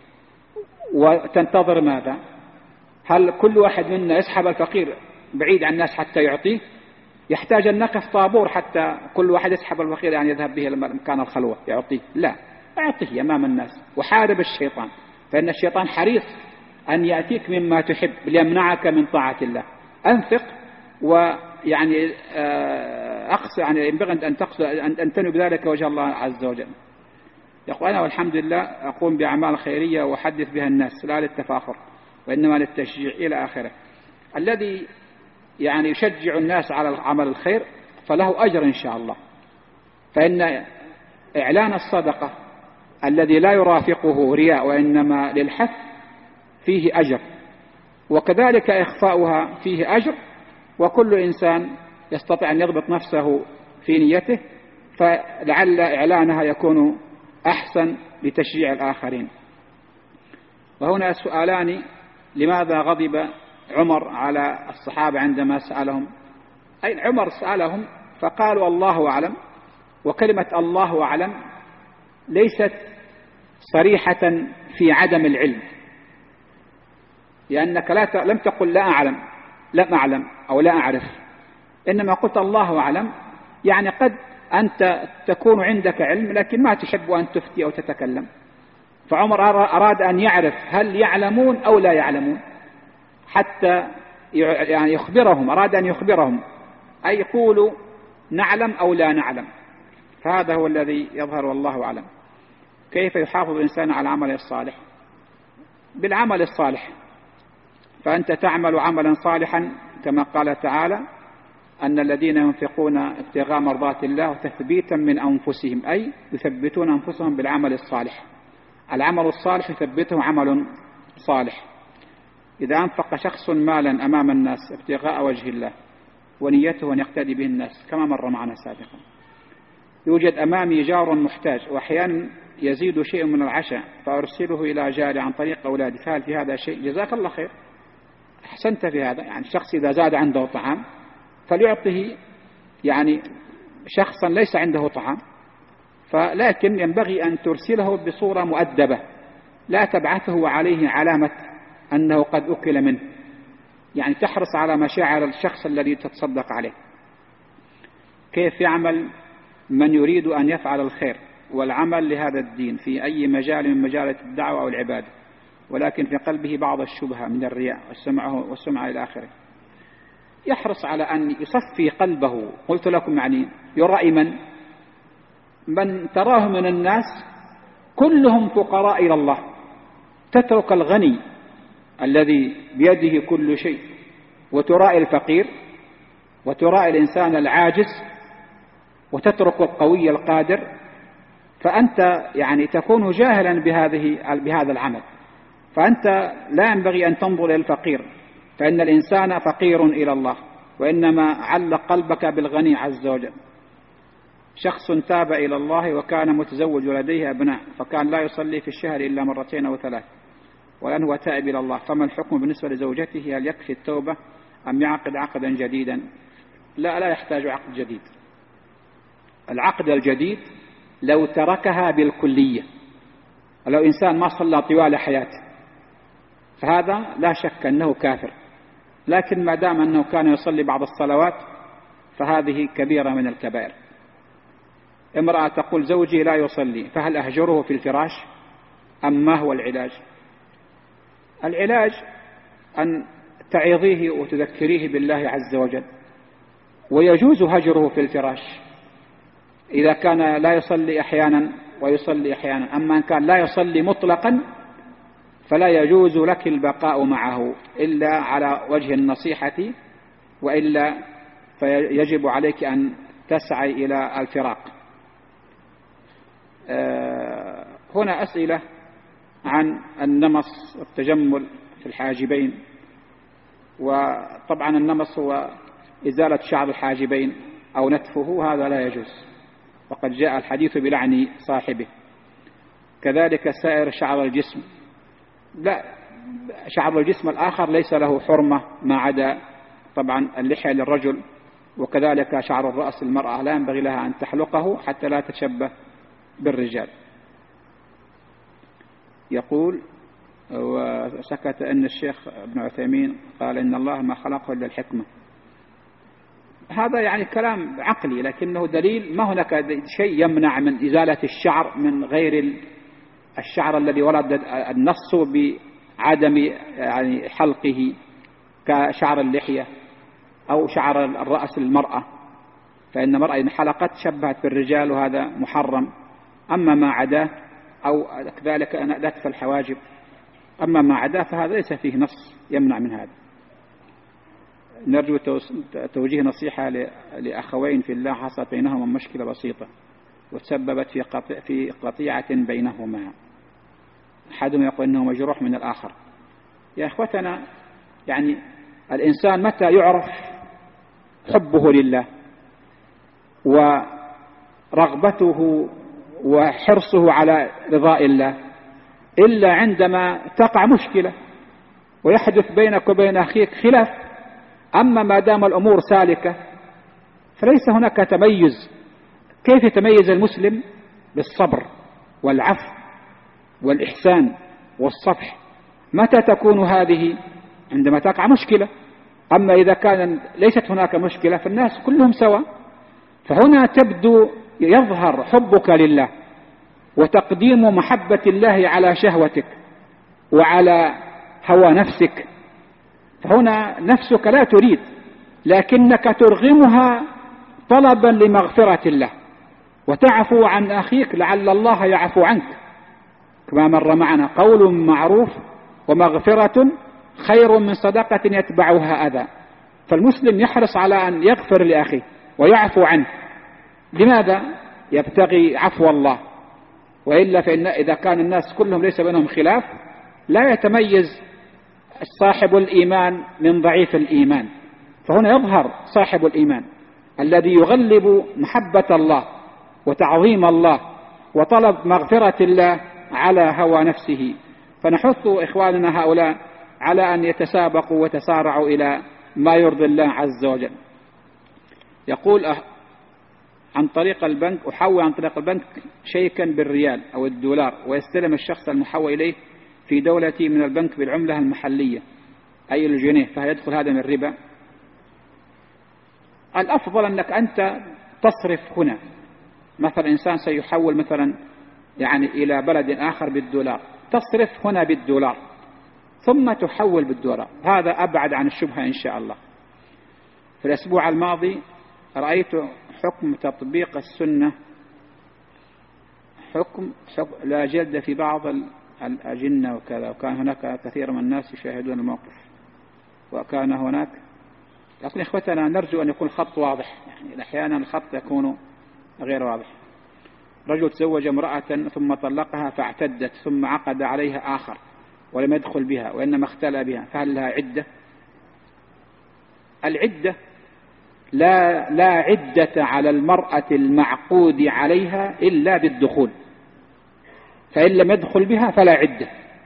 Speaker 1: وتنتظر ماذا؟ هل كل واحد منا يسحب الفقير بعيد عن الناس حتى يعطيه؟ يحتاج أن نقف طابور حتى كل واحد يسحب الفقير يعني يذهب به مكان الخلوة يعطيه؟ لا، أعطيه أمام الناس وحارب الشيطان، فإن الشيطان حريص أن يأتيك مما تحب ليمنعك من طاعة الله. أنفق، ويعني أقصد يعني ينبغي أن تقصد أن تنوي بذلك وجه الله عز وجل. يقول: أنا والحمد لله أقوم بأعمال خيرية وأحدث بها الناس، لا للتفاخر وإنما للتشجيع إلى آخره. الذي يعني يشجع الناس على عمل الخير فله أجر إن شاء الله، فإن إعلان الصدقة الذي لا يرافقه رياء وإنما للحث فيه أجر، وكذلك إخفاؤها فيه أجر، وكل إنسان يستطيع أن يضبط نفسه في نيته، فلعل إعلانها يكون أحسن لتشجيع الآخرين. وهنا سؤالان: لماذا غضب عمر على الصحابة عندما سألهم؟ أي عمر سألهم فقالوا الله أعلم، وكلمة الله أعلم ليست صريحة في عدم العلم، لأنك لم تقل لا أعلم، لم أعلم أو لا أعرف، إنما قلت الله أعلم، يعني قد أنت تكون عندك علم لكن ما تحب أن تفتي أو تتكلم. فعمر أراد أن يعرف هل يعلمون أو لا يعلمون، حتى يعني يخبرهم، أراد أن يخبرهم، أي يقولوا نعلم أو لا نعلم. فهذا هو الذي يظهر والله أعلم. كيف يحافظ الإنسان على العمل الصالح؟ بالعمل الصالح. فأنت تعمل عملا صالحا كما قال تعالى أن الذين ينفقون ابتغاء مرضات الله تثبيتا من أنفسهم، أي يثبتون أنفسهم بالعمل الصالح. العمل الصالح يثبته عمل صالح. إذا أنفق شخص مالا أمام الناس ابتغاء وجه الله ونيته أن يقتدي به الناس كما مر معنا سابقا، يوجد أمامي جار محتاج وأحيانا يزيد شيء من العشاء فأرسله إلى جاري عن طريق أولادي، فهل في هذا شيء؟ جزاك الله خير، أحسنت في هذا. يعني الشخص إذا زاد عنده طعام فليعطه يعني شخصا ليس عنده طعام، فلكن ينبغي أن ترسله بصورة مؤدبة، لا تبعثه عليه علامة أنه قد أكل منه، يعني تحرص على مشاعر الشخص الذي تتصدق عليه. كيف يعمل من يريد أن يفعل الخير والعمل لهذا الدين في أي مجال من مجالات الدعوة أو العبادة، ولكن في قلبه بعض الشبهة من الرياء والسمعة إلى آخره؟ يحرص على أن يصفي قلبه. قلت لكم يعني يرائي من تراه من الناس كلهم فقراء إلى الله، تترك الغني الذي بيده كل شيء وترائي الفقير وترائي الإنسان العاجز وتترك القوي القادر، فأنت يعني تكون جاهلا بهذا العمل. فأنت لا ينبغي أن تنظر إلى الفقير، فإن الإنسان فقير إلى الله، وإنما علق قلبك بالغني عز وجل. شخص تاب إلى الله وكان متزوج ولديه أبناء، فكان لا يصلي في الشهر إلا 2 أو 3، والآن هو تائب إلى الله، فما الحكم بالنسبة لزوجته؟ هل يكفي التوبة أم يعقد عقدا جديدا؟ لا يحتاج عقد جديد. العقد الجديد لو تركها بالكلية، لو إنسان ما صلى طوال حياته فهذا لا شك أنه كافر، لكن ما دام أنه كان يصلي بعض الصلوات فهذه كبيرة من الكبائر. امرأة تقول زوجي لا يصلي، فهل أهجره في الفراش أم ما هو العلاج؟ العلاج أن تعظيه وتذكريه بالله عز وجل، ويجوز هجره في الفراش إذا كان لا يصلي أحيانا ويصلي أحيانا. أما إن كان لا يصلي مطلقا فلا يجوز لك البقاء معه إلا على وجه النصيحة، وإلا فيجب عليك أن تسعي إلى الفراق. هنا أسئلة عن النمص والتجمل في الحاجبين. وطبعا النمص هو إزالة شعر الحاجبين أو نتفه، هذا لا يجوز، وقد جاء الحديث بلعن صاحبه. كذلك سائر شعر الجسم، لا، شعر الجسم الآخر ليس له حرمة ما عدا طبعا اللحية للرجل، وكذلك شعر الرأس المرأة لا ينبغي لها أن تحلقه حتى لا تتشبه بالرجال. يقول وسكت أن الشيخ ابن عثيمين قال إن الله ما خلقه إلا الحكمة. هذا يعني كلام عقلي، لكنه دليل، ما هناك شيء يمنع من إزالة الشعر من غير الشعر الذي ورد النص بعدم يعني حلقه، كشعر اللحية أو شعر الرأس المرأة، فإن المرأة إن حلقت شبهت بالرجال وهذا محرم. أما ما عداه أو كذلك نتف الحواجب، أما ما عداه فهذا ليس فيه نص يمنع من هذا. نرجو توجيه نصيحة لأخوين في الله حصلت بينهما مشكلة بسيطة وتسببت في قطيعة بينهما، أحدهم يقول أنه مجروح من الآخر. يا أخوتنا، يعني الإنسان متى يعرف حبه لله ورغبته وحرصه على رضاء الله إلا عندما تقع مشكلة ويحدث بينك وبين أخيك خلاف. أما ما دام الأمور سالكة فليس هناك تميز. كيف يتميز المسلم؟ بالصبر والعفو والإحسان والصفح. متى تكون هذه؟ عندما تقع مشكلة. أما إذا كان ليست هناك مشكلة فالناس كلهم سواء، فهنا يظهر حبك لله وتقديم محبة الله على شهوتك وعلى هوى نفسك. فهنا نفسك لا تريد، لكنك ترغمها طلبا لمغفرة الله، وتعفو عن أخيك لعل الله يعفو عنك. كما مر معنا: قول معروف ومغفرة خير من صدقة يتبعها أذى. فالمسلم يحرص على أن يغفر لأخيه ويعفو عنه. لماذا؟ يبتغي عفو الله. وإلا فإن إذا كان الناس كلهم ليس بينهم خلاف لا يتميز صاحب الإيمان من ضعيف الإيمان. فهنا يظهر صاحب الإيمان الذي يغلب محبة الله وتعظيم الله وطلب مغفرة الله على هوى نفسه. فنحث إخواننا هؤلاء على أن يتسابقوا وتسارعوا إلى ما يرضي الله عز وجل. يقول: عن طريق البنك أحول عن طريق البنك شيكا بالريال أو الدولار، ويستلم الشخص المحول إليه في دولتي من البنك بالعملة المحلية أي الجنيه، فهل يدخل هذا من الربا؟ الأفضل أنك أنت تصرف هنا. مثلا إنسان سيحول مثلا إلى بلد آخر بالدولار، تصرف هنا بالدولار ثم تحول بالدولار، هذا أبعد عن الشبهة إن شاء الله. في الأسبوع الماضي رأيت حكم تطبيق السنة، حكم لا جلد في بعض الأجنة وكذا، وكان هناك كثير من الناس يشاهدون الموقف، وكان هناك. لكن إخوتنا نرجو أن يكون الخط واضح، أحيانا الخط يكون غير واضح. رجل تزوج امرأة ثم طلقها فاعتدت ثم عقد عليها آخر ولم يدخل بها وإنما اختلى بها، فهل لها عدة؟ العدة لا عدة على المرأة المعقود عليها إلا بالدخول، فإن لم يدخل بها فلا عدة.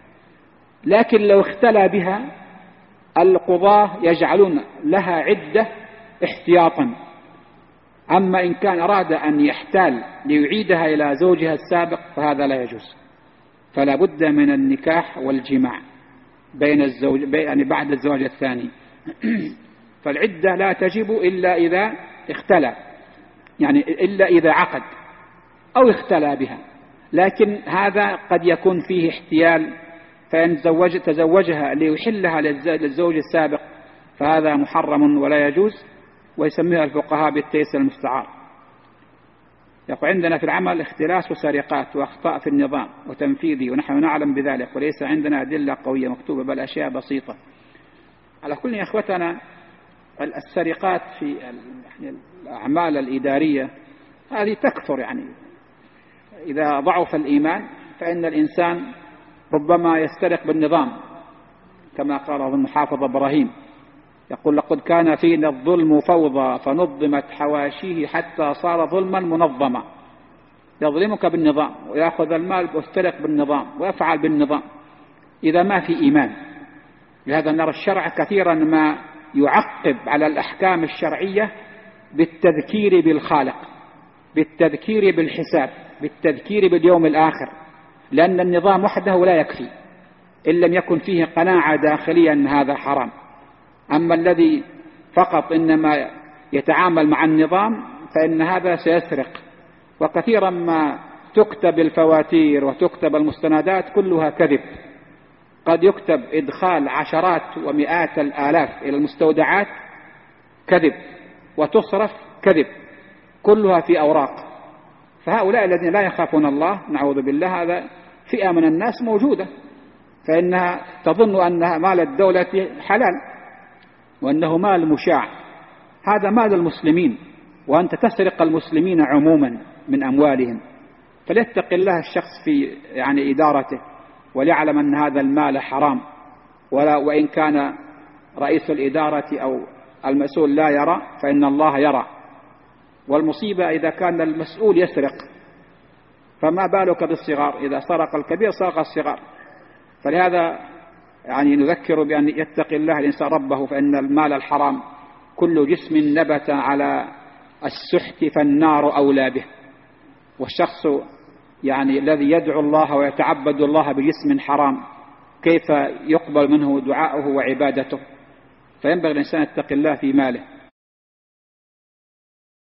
Speaker 1: لكن لو اختلى بها القضاة يجعلون لها عدة احتياطا. أما إن كان أراد أن يحتال ليعيدها إلى زوجها السابق فهذا لا يجوز، فلا بد من النكاح والجماع بين الزوج بعد الزواج الثاني. فالعدة لا تجب إلا إذا اختلى، إلا إذا عقد أو اختلى بها. لكن هذا قد يكون فيه احتيال، فإن تزوجها ليحلها للزوج السابق فهذا محرم ولا يجوز، ويسميها الفقهاء بالتيسير المستعار. يقول: عندنا في العمل اختلاس وسرقات وأخطاء في النظام وتنفيذي ونحن نعلم بذلك وليس عندنا أدلة قوية مكتوبة بل أشياء بسيطة. على كل يا إخوتنا السرقات في الأعمال الإدارية هذه تكثر، إذا ضعف الإيمان فإن الإنسان ربما يسترق بالنظام، كما قال المحافظ إبراهيم يقول: لقد كان فينا الظلم فوضى فنظمت حواشيه حتى صار ظلما منظما. يظلمك بالنظام ويأخذ المال ويسترق بالنظام ويفعل بالنظام إذا ما في إيمان. لهذا نرى الشرع كثيرا ما يعقب على الأحكام الشرعية بالتذكير بالخالق، بالتذكير بالحساب، بالتذكير باليوم الآخر، لأن النظام وحده لا يكفي إن لم يكن فيه قناعة داخلية أن هذا حرام. أما الذي فقط إنما يتعامل مع النظام فإن هذا سيسرق. وكثيرا ما تكتب الفواتير وتكتب المستندات كلها كذب، قد يكتب إدخال عشرات ومئات الآلاف إلى المستودعات كذب، وتصرف كذب، كلها في أوراق. فهؤلاء الذين لا يخافون الله نعوذ بالله، هذا فئة من الناس موجودة، فإنها تظن أن مال الدولة حلال وأنه مال مشاع. هذا مال المسلمين، وأنت تسرق المسلمين عموما من أموالهم. فليتق الله الشخص في إدارته وليعلم أن هذا المال حرام، وإن كان رئيس الإدارة أو المسؤول لا يرى فإن الله يرى. والمصيبة إذا كان المسؤول يسرق، فما بالك بالصغار؟ إذا سرق الكبير سرق الصغار. فلهذا نذكر بأن يتقي الله الإنسان ربه، فإن المال الحرام كل جسم نبت على السحت فالنار أولى به. والشخص الذي يدعو الله ويتعبد الله بجسم حرام كيف يقبل منه دعاؤه وعبادته؟ فينبغي الإنسان يتقي الله في ماله.